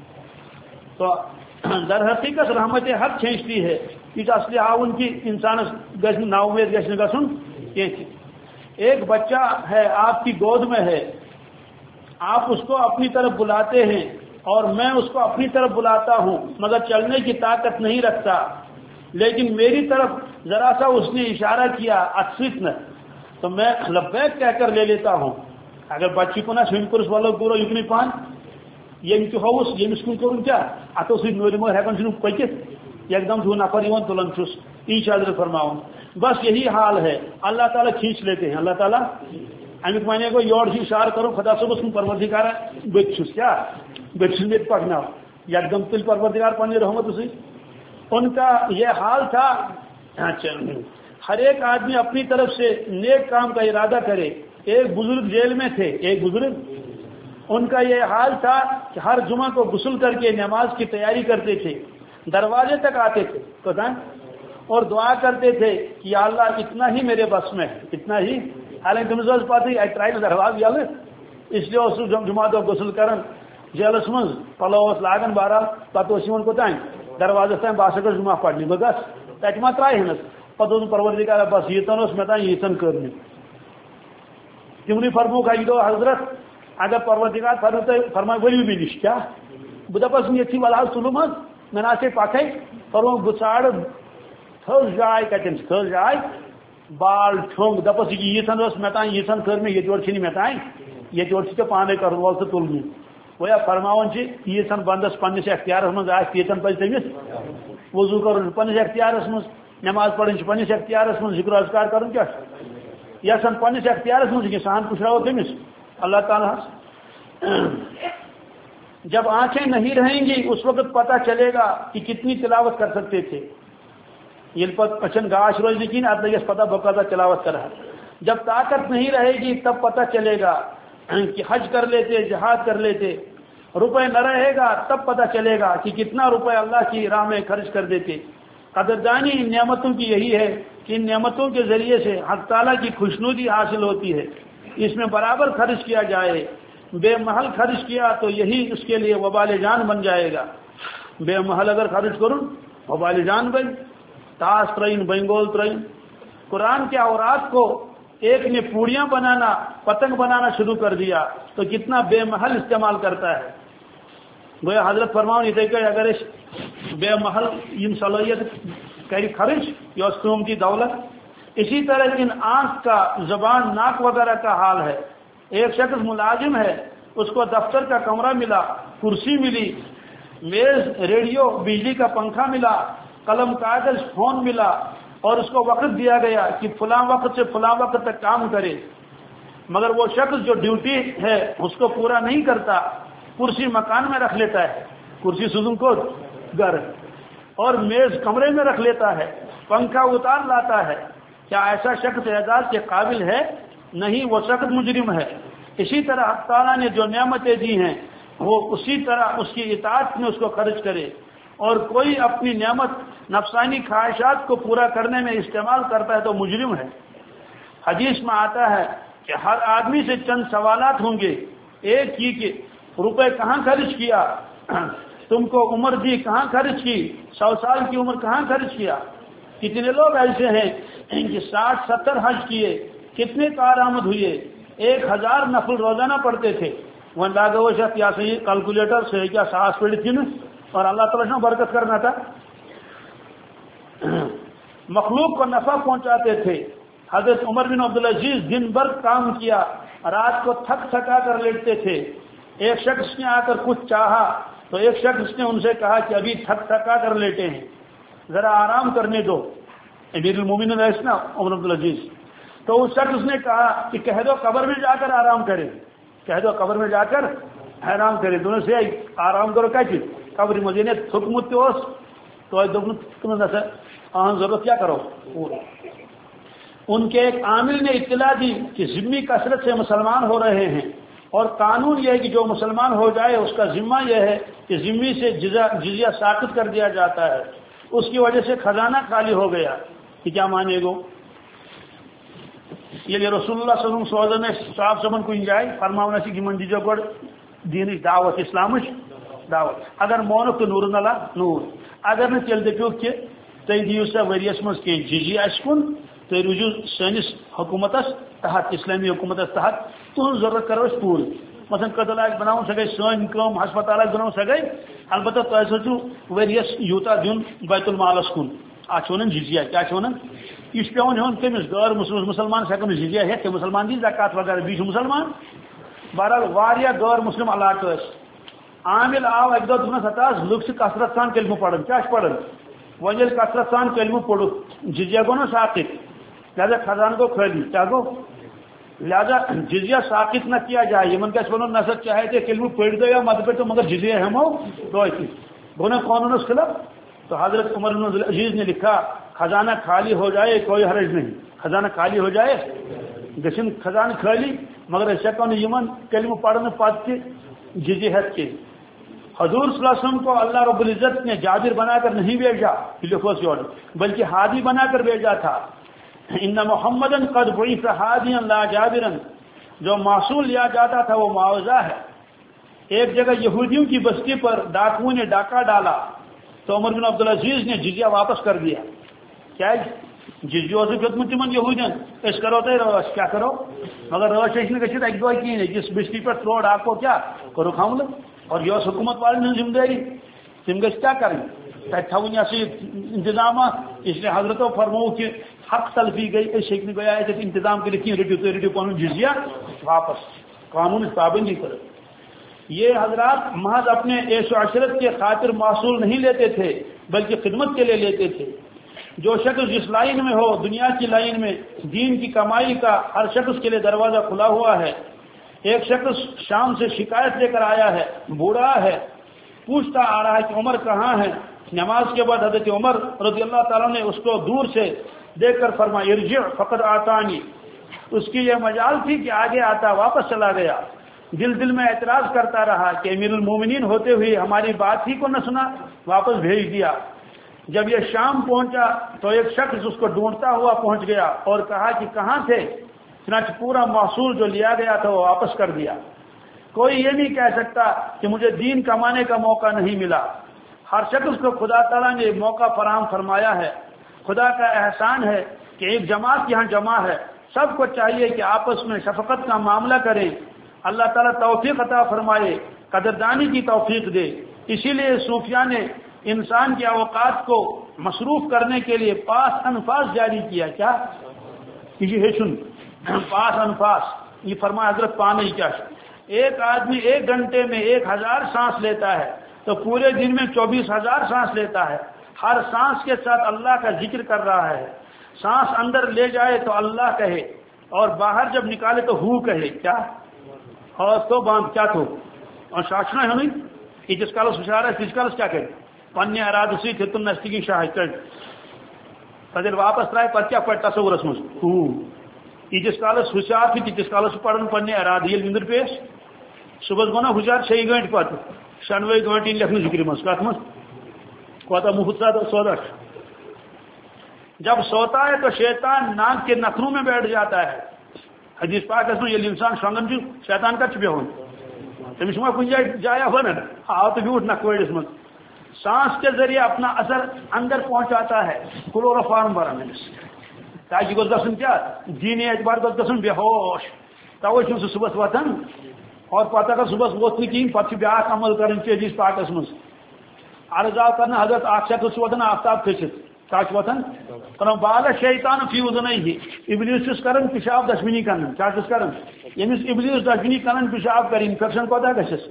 تو در حقیقت رحمت حق کھینچتی ہے اس اصلی آون کی انسان نا امید گھن گھن ایک بچہ ہے آپ کی گود میں ہے آپ اس کو اپنی طرف بلاتے ہیں اور میں اس کو اپنی طرف بلاتا ہوں مگر چلنے کی طاقت نہیں رکھتا لیکن میری طرف ذرا سا اس نے اشارہ کیا اکثر نہ تو میں لبیک کہہ کر لے لیتا ہوں اگر بچی کو نا سم کورس والو گورو یکنی پان یم تہ ہوس یمس کن کرن کیا اتو سی نورمو ہیکن چھ پکت ایک دم جو نفر یون تلن چھس ای حضرت فرماؤں بس یہی حال ہے اللہ تعالیٰ کھینچ لیتے ہیں اللہ تعالیٰ امیک معنی کو یور سے اشارہ کرو خدا صبح کن پروردگار بت چھس کیا بت چھس بت پکنا ایک دم تل پروردگار پانی رحمت سے ان کا یہ حال تھا ہر ایک آدمی اپنی طرف سے نیک کام کا ارادہ کرے ایک بزرگ جیل میں تھے ایک بزرگ ان کا یہ حال تھا کہ ہر جمعہ کو غسل کر کے نماز کی تیاری کرتے تھے دروازے تک آتے تھے پتہ اور دعا کرتے تھے کہ یا اللہ اتنا ہی میرے بس میں اتنا ہی حالانکہ تمہیں پاتے ٹرائی دروازہ یل اس لیے اس جمعہ دہ غسل کرن جیلس من پلو لاگان بہرحال پتہ کوتان دروازہ تین بہ سا جمعہ پڑھنے بہ گھس تتہ ما ترائے ہنس پتہ پروردگار بس یتن اس مے تان یتن کرنی تمنی فرمو کہ دو حضرت اگر پروردگار فرمائے فرمائے ورو مے نش کیا بہ دپس یہ ولہ تلو مز میں نا پکے فرمو بہ ژاڑ تھز جائے کتن تھز جائے بال ٹھونگ دپس یہ یتن اس مے تان یتن کر مے یہ چھ مے تان یہ ٹھیک پانے کر وول تو تلنی گویا فرماون یتن بندس پنس اختیار مز آتن پہ تمس وضو کر پنس اختیار مز نماز پڑھن پنس اختیار مز ذکر اذکار کرن کیا یسن پنس اختیار مز سہن پشراو تمس اللہ تعالیٰ جب آنکھیں نہیں رہیں گی اس وقت پتہ چلے گا کہ کتنی تلاوت کر سکتے تھے یہ پچن گاش روز لیکن اب لگے پتہ بقاعدہ تلاوت کر رہا جب طاقت نہیں رہے گی تب پتہ چلے گا کہ حج کر لیتے جہاد کر لیتے روپے نہ رہے گا تب پتہ چلے گا کہ کتنا روپے اللہ کی راہ میں خرچ کر دیتے قدردانی ان نعمتوں کی یہی ہے کہ ان نعمتوں کے ذریعے سے حق تعالیٰ کی خوشنودی حاصل ہوتی ہے اس میں برابر خرچ کیا جائے بے محل خرچ کیا تو یہی اس کے لیے وبال جان بن جائے گا بے محل اگر خرچ کروں وبال جان بن تاس ترین بنگول ترین قرآن کے اورات کو ایک نے پوڑیاں بنانا پتنگ بنانا شروع کر دیا تو کتنا بے محل استعمال کرتا ہے گویا حضرت فرماؤں یہ کہ اگر اس بے محل ان صلاحیت کری خرچ یا اس قیمتی دولت اسی طرح ان آنکھ کا زبان ناک وغیرہ کا حال ہے ایک شخص ملازم ہے اس کو دفتر کا کمرہ ملا کرسی ملی میز ریڈیو بجلی کا پنکھا ملا قلم کاغذ فون ملا اور اس کو وقت دیا گیا کہ فلاں وقت سے فلاں وقت تک کام کرے مگر وہ شخص جو ڈیوٹی ہے اس کو پورا نہیں کرتا کرسی مکان میں رکھ لیتا ہے کرسی سزن کو گھر اور میز کمرے میں رکھ لیتا ہے پنکھا اتار لاتا ہے کیا ایسا شخص اعزاز کے قابل ہے نہیں وہ شخص مجرم ہے اسی طرح حق تعالیٰ نے جو نعمتیں دی ہیں وہ اسی طرح اس کی اطاعت میں اس کو خرچ کرے اور کوئی اپنی نعمت نفسانی خواہشات کو پورا کرنے میں استعمال کرتا ہے تو مجرم ہے حدیث میں آتا ہے کہ ہر آدمی سے چند سوالات ہوں گے ایک ہی کہ روپے کہاں خرچ کیا تم کو عمر دی کہاں خرچ کی سو سال کی عمر کہاں خرچ کیا کتنے لوگ ایسے ہیں کہ ساٹھ ستر حج کیے کتنے کارآمد ہوئے ایک ہزار نفل روزانہ پڑھتے تھے وہ لاگو کیا صحیح کیلکولیٹر سے کیا سانس پڑی تھی نا اور اللہ تعالیٰ نے برکت کرنا تھا مخلوق کو نفع پہنچاتے تھے حضرت عمر بن عبدالعزیز دن بھر کام کیا رات کو تھک تھکا کر لیٹتے تھے ایک شخص نے آ کر کچھ چاہا تو ایک شخص نے ان سے کہا کہ ابھی تھک تھکا کر لیٹے ہیں ذرا آرام کرنے دو امیر المومنین رئیس نا عمر عبدالعزیز تو اس شخص نے کہا کہ کہہ دو قبر میں جا کر آرام کرے کہہ دو قبر میں جا کر آرام کرے دونوں سے آرام کرو کیا چیز قبر مجھے نے تھکمت تو تم ضرورت کیا کرو ان کے ایک عامل نے اطلاع دی کہ ذمی کثرت سے مسلمان ہو رہے ہیں اور قانون یہ ہے کہ جو مسلمان ہو جائے اس کا ذمہ یہ ہے کہ ذمی سے جزیہ ساقط کر دیا جاتا ہے اس کی وجہ سے خزانہ خالی ہو گیا کہ کیا مانے گو یہ رسول اللہ صلی اللہ علیہ وسلم میں صاحب سمن کو جائے فرماؤنا سی کہ من دیجو گڑ دین دعوت اسلام دعوت اگر مونک تو نور نلا نور اگر نہ تیل دپیو کہ تھی دیو سا وریس مز کی جزیہ اس کن تھی روزو سنس حکومتس تحت اسلامی حکومتس تحت تہذ ضرورت کرو اس پور مثلا قتل آج بناؤ سا گئی سن کم ہسپتال بناؤ سا گئی البتہ تہ سو وریس یوتا دن بیت المالس کن ات ون جزیہ کیا ون یہ پیون ہون تمس غیر مسلم مسلمان ہیکن جزیہ ہیت مسلمان دی زکات وغیرہ بیچ مسلمان بہرحال واریاہ غیر مسلم علاقہ عامل آو ایک دو دن ستاس لوگ سے کثرت سان کلمہ پڑھن کیا پڑھن ون یل کثرت سان کلمہ پڑھ جزیہ گو نا ساقط لہذا خزان کو خالی کیا گو لہذا جزیہ ساقط نہ کیا جائے من کیا ون نہ سک چاہے تھے کلمہ پڑھ دو یا مت پہ تو مگر جزیہ ہمو دو گو نا قانون اس خلاف تو حضرت عمر بن عبدالعزیز نے لکھا خزانہ خالی ہو جائے کوئی حرج نہیں خزانہ خالی ہو جائے گھن خزانہ خالی مگر ایسا کون یمن کلمہ پڑھنے پات کے جزیہ ہت کے حضور صلی اللہ علیہ وسلم کو اللہ رب العزت نے جابر بنا کر نہیں بھیجا بلکہ ہادی بنا کر بھیجا تھا ان محمدن قد بعث ہادیا لا جابرا جو معصول لیا جاتا تھا وہ معاوضہ ہے ایک جگہ یہودیوں کی بستی پر ڈاکوؤں نے ڈاکہ ڈالا تو عمر بن عبدالعزیز نے جزیہ واپس کر دیا کیا جزیہ دیتمت تمن یہودین اس کرو تھی رش کیا کرو مگر رش ہیٚکہِ نہٕ گٔژھِتھ اکہ دۄہ کہین أکِس بستی پہ ترو ڈاکو کیا کوٚرُکھ حملہ اور یہ حکومت والن ہٕنٛز ذمہ داری تم گژھِ کیا کریں تتہِ تھاوٕنۍ یہ سا انتظامات اس لیے حضرتو فرمو کہ حق تلفی گئی اس ہیٚکہِ نہٕ گویا اتھ انتظام کٔرِتھ کہین رٔٹِو تُہۍ رٔٹِو پنُن جزیہ واپس قانون پابندی کرو. یہ حضرات محض اپنے عیش و عشرت کے خاطر محصول نہیں لیتے تھے بلکہ خدمت کے لیے لیتے تھے. جو شخص جس لائن میں ہو دنیا کی لائن میں دین کی کمائی کا ہر شخص کے لیے دروازہ کھلا ہوا ہے. ایک شخص شام سے شکایت لے کر آیا ہے, بوڑھا ہے, پوچھتا آ رہا ہے کہ عمر کہاں ہے. نماز کے بعد حضرت عمر رضی اللہ تعالیٰ نے اس کو دور سے دیکھ کر فرمایا ارجع فقد آتانی. اس کی یہ مجال تھی کہ آگے آتا واپس چلا گیا. دل دل میں اعتراض کرتا رہا کہ امیر المومنین ہوتے ہوئے ہماری بات ہی کو نہ سنا, واپس بھیج دیا. جب یہ شام پہنچا تو ایک شخص اس کو ڈھونڈتا ہوا پہنچ گیا اور کہا کہ کہاں تھے. چنانچہ پورا محصول جو لیا گیا تھا وہ واپس کر دیا. کوئی یہ نہیں کہہ سکتا کہ مجھے دین کمانے کا موقع نہیں ملا. ہر شخص کو خدا تعالیٰ نے موقع فراہم فرمایا ہے. خدا کا احسان ہے کہ ایک جماعت یہاں جمع ہے. سب کو چاہیے کہ آپس میں شفقت کا معاملہ کریں. اللہ تعالیٰ توفیق عطا فرمائے, قدردانی کی توفیق دے. اسی لیے صوفیاء نے انسان کے اوقات کو مصروف کرنے کے لیے پاس انفاس جاری کیا. کیا یہ سن پاس انفاس یہ فرمایا حضرت پانے کیا. ایک آدمی ایک گھنٹے میں ایک ہزار سانس لیتا ہے تو پورے دن میں چوبیس ہزار سانس لیتا ہے. ہر سانس کے ساتھ اللہ کا ذکر کر رہا ہے. سانس اندر لے جائے تو اللہ کہے اور باہر جب نکالے تو ہو کہے. کیا اور تو باندھ کیا تو اور شاشنا ہے نہیں یہ جس کالس ہوشیار ہے تیس کالس کیا کرے پنہ ارادہ سی تم نزدیکی شاہ کر پتہ واپس ترائے پتہ کیا پڑ تصورس مز ہو یہ جس کالس ہوشیار تھی تیس کالس پڑھن پنہ ارادہ یل نندر پیش صبح گونا ہوشیار شی گھنٹہ پتہ شنوے گھنٹہ لکھن ذکر مز کت مز کوتا محت سودا. جب سوتا ہے تو شیطان ناک کے نخروں میں بیٹھ جاتا ہے. حدیث پاک اس میں یہ انسان شونگن جو شیطان کا چھپے تمس ما کن جائے جایا ون آو تو بیوٹ نکوڑس من. سانس کے ذریعے اپنا اثر اندر پہنچاتا ہے. کلوروفارم بران تاکہ گوس گھن کیا دینی اعتبار گوس گھن بے ہوش توے چھ صبح وتان اور پتہ اگر صبح ووت نی کہین پتہ بیاکھ عمل کرن حدیث پاکس من. عرض آو کرنا حضرت اخ شخص وتان آفتاب کھسِتھ کچ وتان کران بال شیطان فی اذنیہ ابلیس چھس کران پیشاب دشمنی کرن کیا چھس کران یمس ابلیس دشمنی کرن پیشاب کر انفیکشن کوتا گژھس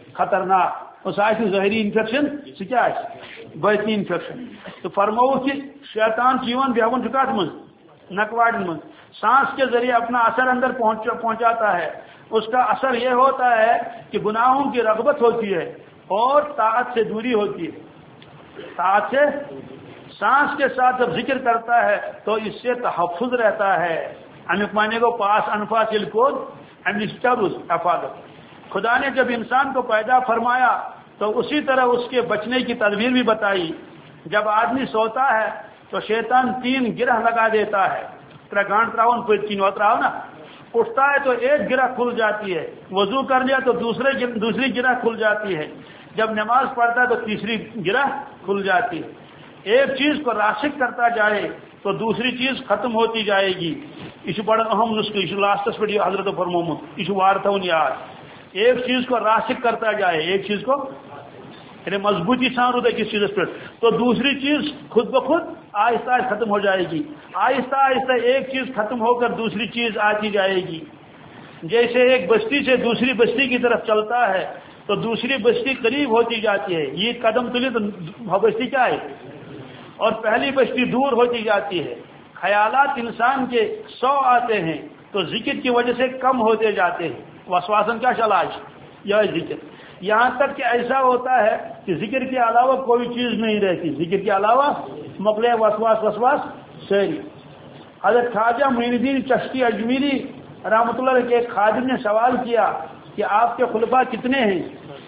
خطرناک اس آئے ظاہری انفیکشن سہ کیا باطنی انفیکشن. تو فرمو کہ شیطان چیون بیہون کت من نکواڑن من سانس کے ذریعے اپنا اثر اندر پہنچاتا ہے. اس کا اثر یہ ہوتا ہے کہ گناہوں کی رغبت ہوتی ہے اور طاعت سے دوری ہوتی ہے. طاعت سے سانس کے ساتھ جب ذکر کرتا ہے تو اس سے تحفظ رہتا ہے. امیک معنی کو پاس انفاس الکود امنسٹرز حفاظت. خدا نے جب انسان کو پیدا فرمایا تو اسی طرح اس کے بچنے کی تدبیر بھی بتائی. جب آدمی سوتا ہے تو شیطان تین گرہ لگا دیتا ہے. ترا گانٹ راؤن پہ تین وتراؤ نا. اٹھتا ہے تو ایک گرہ کھل جاتی ہے, وضو کر لیا تو دوسرے دوسری گرہ کھل جاتی ہے, جب نماز پڑھتا ہے تو تیسری گرہ کھل جاتی ہے. ایک چیز کو راسک کرتا جائے تو دوسری چیز ختم ہوتی جائے گی. یہ بڑا اہم نسخہ یہ لاسٹس پہ حضرت فرمومت یہ وار تھون یاد. ایک چیز کو راسک کرتا جائے ایک چیز کو یعنی مضبوطی سان روتا کس چیز پہ تو دوسری چیز خود بخود آہستہ آہستہ ختم ہو جائے گی. آہستہ آہستہ ایک چیز ختم ہو کر دوسری چیز آتی جائے گی. جیسے ایک بستی سے دوسری بستی کی طرف چلتا ہے تو دوسری بستی قریب ہوتی جاتی ہے. یہ قدم تلی تو بستی کیا ہے اور پہلی بستی دور ہوتی جاتی ہے. خیالات انسان کے سو آتے ہیں تو ذکر کی وجہ سے کم ہوتے جاتے ہیں. وسواسن کیا چلاش یہ ذکر یہاں تک کہ ایسا ہوتا ہے کہ ذکر کے علاوہ کوئی چیز نہیں رہتی. ذکر کے علاوہ مقلع وسواس وسواس سیری. حضرت خواجہ معین الدین چشتی اجمیری رحمۃ اللہ علیہ کے ایک خادم نے سوال کیا کہ آپ کے خلفاء کتنے ہیں.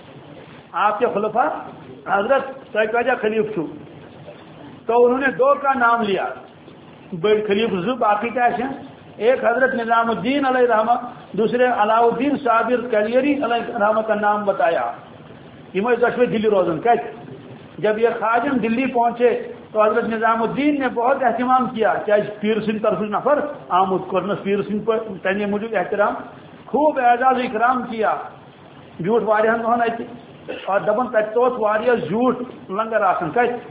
آپ کے خلفاء حضرت خواجہ خلیف چھو تو انہوں نے دو کا نام لیا. بڑ خلیف زو باقی کیا ہے ایک حضرت نظام الدین علیہ رحمہ دوسرے علاؤ الدین صابر کلیری علیہ رحمہ کا نام بتایا. یہ دشوے دلی روزن کہ جب یہ خادم دلی پہنچے تو حضرت نظام الدین نے بہت اہتمام کیا کیا پیر سنگھ طرف نفر آمد کرنس پیر سنگھ پر تمے موجود احترام خوب اعزاز اکرام کیا جھوٹ واریاہن دہن اتہ اور دپان تتہ اوس واریاہ جھوٹ لنگر آسان کت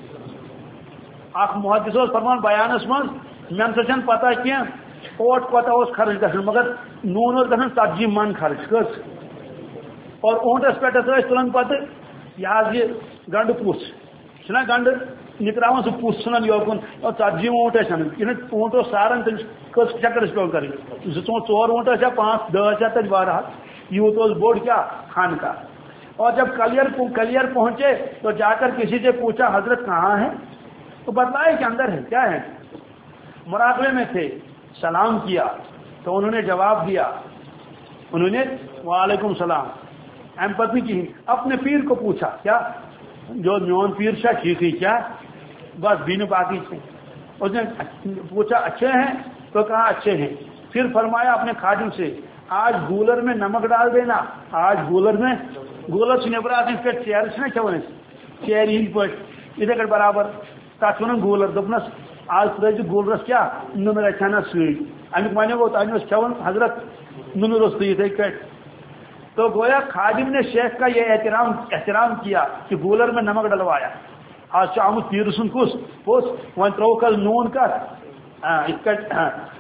اخ محدث اوس فرمان بیانس من مے نسا چھن پتہ کینٛہہ اوٹ کوتاہ اوس خرچ گژھان مگر نون اوس گژھان ژتجی من خرچ کٔژ اور اونٹس پٮ۪ٹھ ٲسۍ تُلان پتہٕ یہ یہ گنڈ پوٚژھ چھُنا گنڈ نکراوان سُہ پوٚژھ ژھٕنان یوکُن اور ژتجی اونٹ ٲسۍ اَنان ییٚلہِ اونٹ اوس ساران تٔمِس کٔژ چکر ٲسۍ پیٚوان کَرٕنۍ زٕ ژور ژور اونٹ ٲسۍ یا پانٛژھ دہ ٲسۍ یا تَتہِ بہرحال یوٗت اوس بوٚڑ کیٛاہ خانقاہ اور جب کلیئر کلیئر پہنچے تو جا کر کسی سے پوچھا حضرت کہاں ہے تو بتلایا کہ اندر ہے کیا ہے مراقبے میں تھے سلام کیا تو انہوں نے جواب دیا انہوں نے وعلیکم السلام ایم پتنی کی اپنے پیر کو پوچھا کیا جو میون پیر شاہ ٹھیک ہی کیا بس بین باقی تھے اس نے پوچھا اچھے ہیں تو کہا اچھے ہیں پھر فرمایا اپنے خادم سے آج گولر میں نمک ڈال دینا آج گولر میں گولر سے نبر آتے پہ چیر سے کھانا چیر ہند پہ اتھے کٹ برابر تک ون گولر دپنس آج ترجیح گولرس کیا نمر اچھانا سی امیک معنی گو تمہیں کھان حضرت نمر اس اتھے کٹ تو گویا خادم نے شیخ کا یہ احترام احترام کیا کہ گولر میں نمک ڈلوایا آج آمد پیر سن کس پوس ون ترو کل نون کت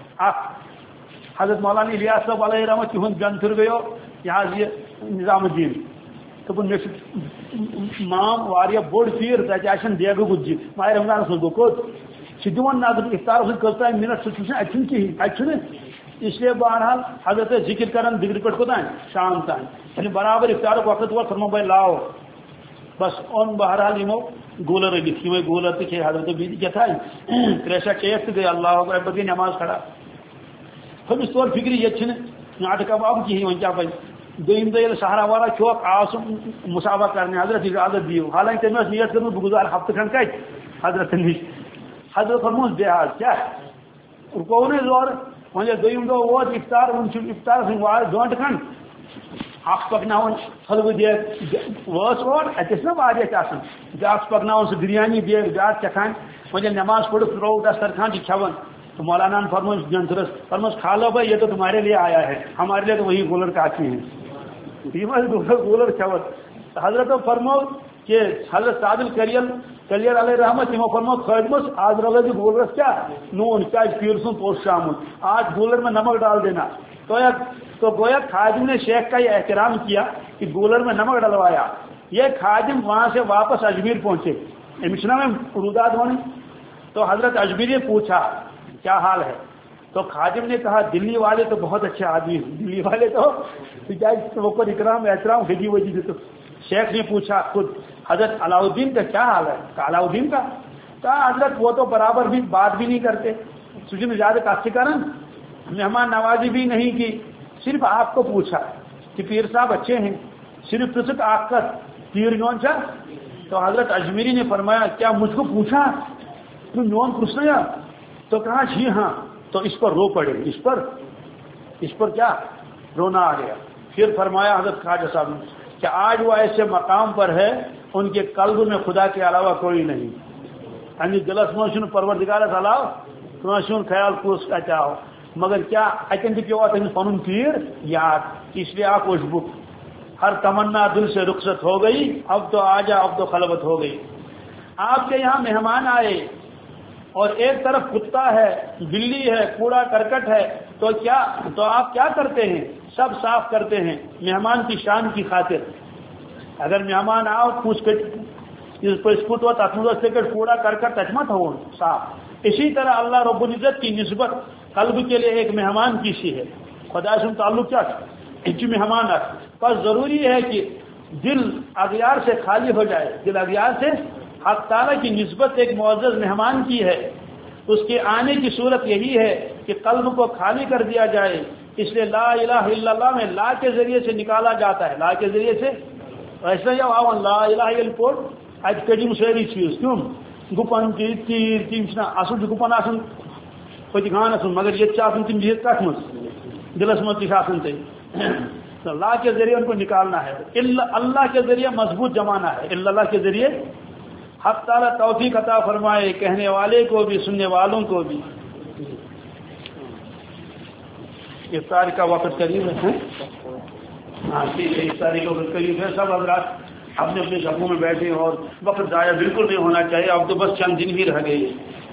حضرت مولانا الیاس صاحب علیہ رحمت تہد گن پھر گیو یہ نظام الدین دپن مے مام واریاہ بوڑ پیر تتہ دیگہ گجی ماہ رمضان مز گو کوت دان نظر افطار کت تین منٹ سہ اتن کہین اتنے اس لیے بہرحال حضرت ذکر کران دگرِ پہ کوتان شام تان یعنی برابر افطار وقت وقت فرمو بھائی لاؤ بس اون بہرحال یمو گولر رلت یہ گولر تو کھے حضرت بیدی کیا تھا تریشا چیک تو گئی اللہ اکبر پہ گئی نماز کھڑا تھوڑی طور فکری یہ ناٹک کباب کہین وی کیا پہ دم دہ سہارا والا چوک آو سہ مسافہ کرنے حضرت اجازت دیو حالانکہ تمہیں نیت کر بہ گزار ہفتہ کھنڈ کت حضرت نش حضرت فرموس بے حال کیا رکو نا زور وجہ دم دہ ووت افطار ون افطار گنٹہ کھنڈ اخ پکناون حلوہ دیگ وس اور اتس نا واریاہ بیاکھ پکناون سہ بریانی دیگ بیاکھ چکھان وجہ نماز پڑھ ترو دسترخوان کھیون تو مولانا نے فرموس جنترس فرموس کھا لو بھائی یہ تو تمہارے لیے آیا ہے ہمارے لیے تو وہی گولر کافی ہیں گولر کھیون حضرت فرمو کہ حضرت صادل کریل کلیئر علیہ رحمت تمو فرمو خادمس آج رلے گولرس کیا نون کیا پیر سن پوش آمد آج گولر میں نمک ڈال دینا تو تو گویا خادم نے شیخ کا یہ احترام کیا کہ گولر میں نمک ڈلوایا یہ خادم وہاں سے واپس اجمیر پہنچے مشنا میں روداد ہونے تو حضرت اجمیری نے پوچھا کیا حال ہے تو خادم نے کہا دلی والے تو بہت اچھے آدمی ہیں دلی والے تو اکرام احترام خدی وجی تو شیخ نے پوچھا خود حضرت علاؤدین کا کیا حال ہے کہ علاؤدین کا کہا حضرت وہ تو برابر بھی بات بھی نہیں کرتے سوچی میں زیادہ کاشی کرن مہمان نوازی بھی نہیں کی صرف آپ کو پوچھا کہ پیر صاحب اچھے ہیں صرف پرسک آپ کا پیر نون چا تو حضرت اجمیری نے فرمایا کیا مجھ کو پوچھا تو نون پوچھنا تو کہا جی ہاں تو اس پر رو پڑے اس پر اس پر کیا رونا آ گیا پھر فرمایا حضرت خواجہ صاحب نے کہ آج وہ ایسے مقام پر ہے ان کے قلب میں خدا کے علاوہ کوئی نہیں یعنی دلس من پروردگارس علاوہ کنس خیال کس کتہ آو مگر کیا اتن تہ پیوا تمس پن پیر یاد اس لیے آپ خوشبو ہر تمنا دل سے رخصت ہو گئی اب تو آجا اب تو خلوت ہو گئی آپ کے یہاں مہمان آئے اور ایک طرف کتا ہے بلی ہے کوڑا کرکٹ ہے تو کیا تو آپ کیا کرتے ہیں سب صاف کرتے ہیں مہمان کی شان کی خاطر اگر مہمان آؤ پوچھ کٹ تک کوڑا کرکٹ تچمت ہو صاف اسی طرح اللہ رب العزت کی نسبت قلب کے لیے ایک مہمان کی سی ہے خدا سے تعلق کیا مہمان بس ضروری ہے کہ دل اغیار سے خالی ہو جائے دل اغیار سے حق تعالیٰ کی نسبت ایک معزز مہمان کی ہے اس کے آنے کی صورت یہی ہے کہ قلب کو خالی کر دیا جائے اس لیے لا الہ الا اللہ میں لا کے ذریعے سے نکالا جاتا ہے لا کے ذریعے سے ایسا ہی آوان لا الہ الا پوٹ اج کڑیم ساری چیز کیوں گپن تیر تیم اصل گپن آسن پتہ گان آسن مگر یہ تم بہت کٹ مز دلس مز تھی لا کے ذریعے ان کو نکالنا ہے اللہ کے ذریعے مضبوط جمانا ہے اللہ کے ذریعے حق تعالیٰ توفیق عطا فرمائے کہنے والے کو بھی سننے والوں کو بھی. افطار کا وقت قریب ہے. ہاں ٹھیک ہے, افطاری کا وقت قریب ہے. سب حضرات اپنے اپنے شبوں میں بیٹھے اور وقت ضائع بالکل نہیں ہونا چاہیے. اب تو بس چند دن ہی رہ گئے.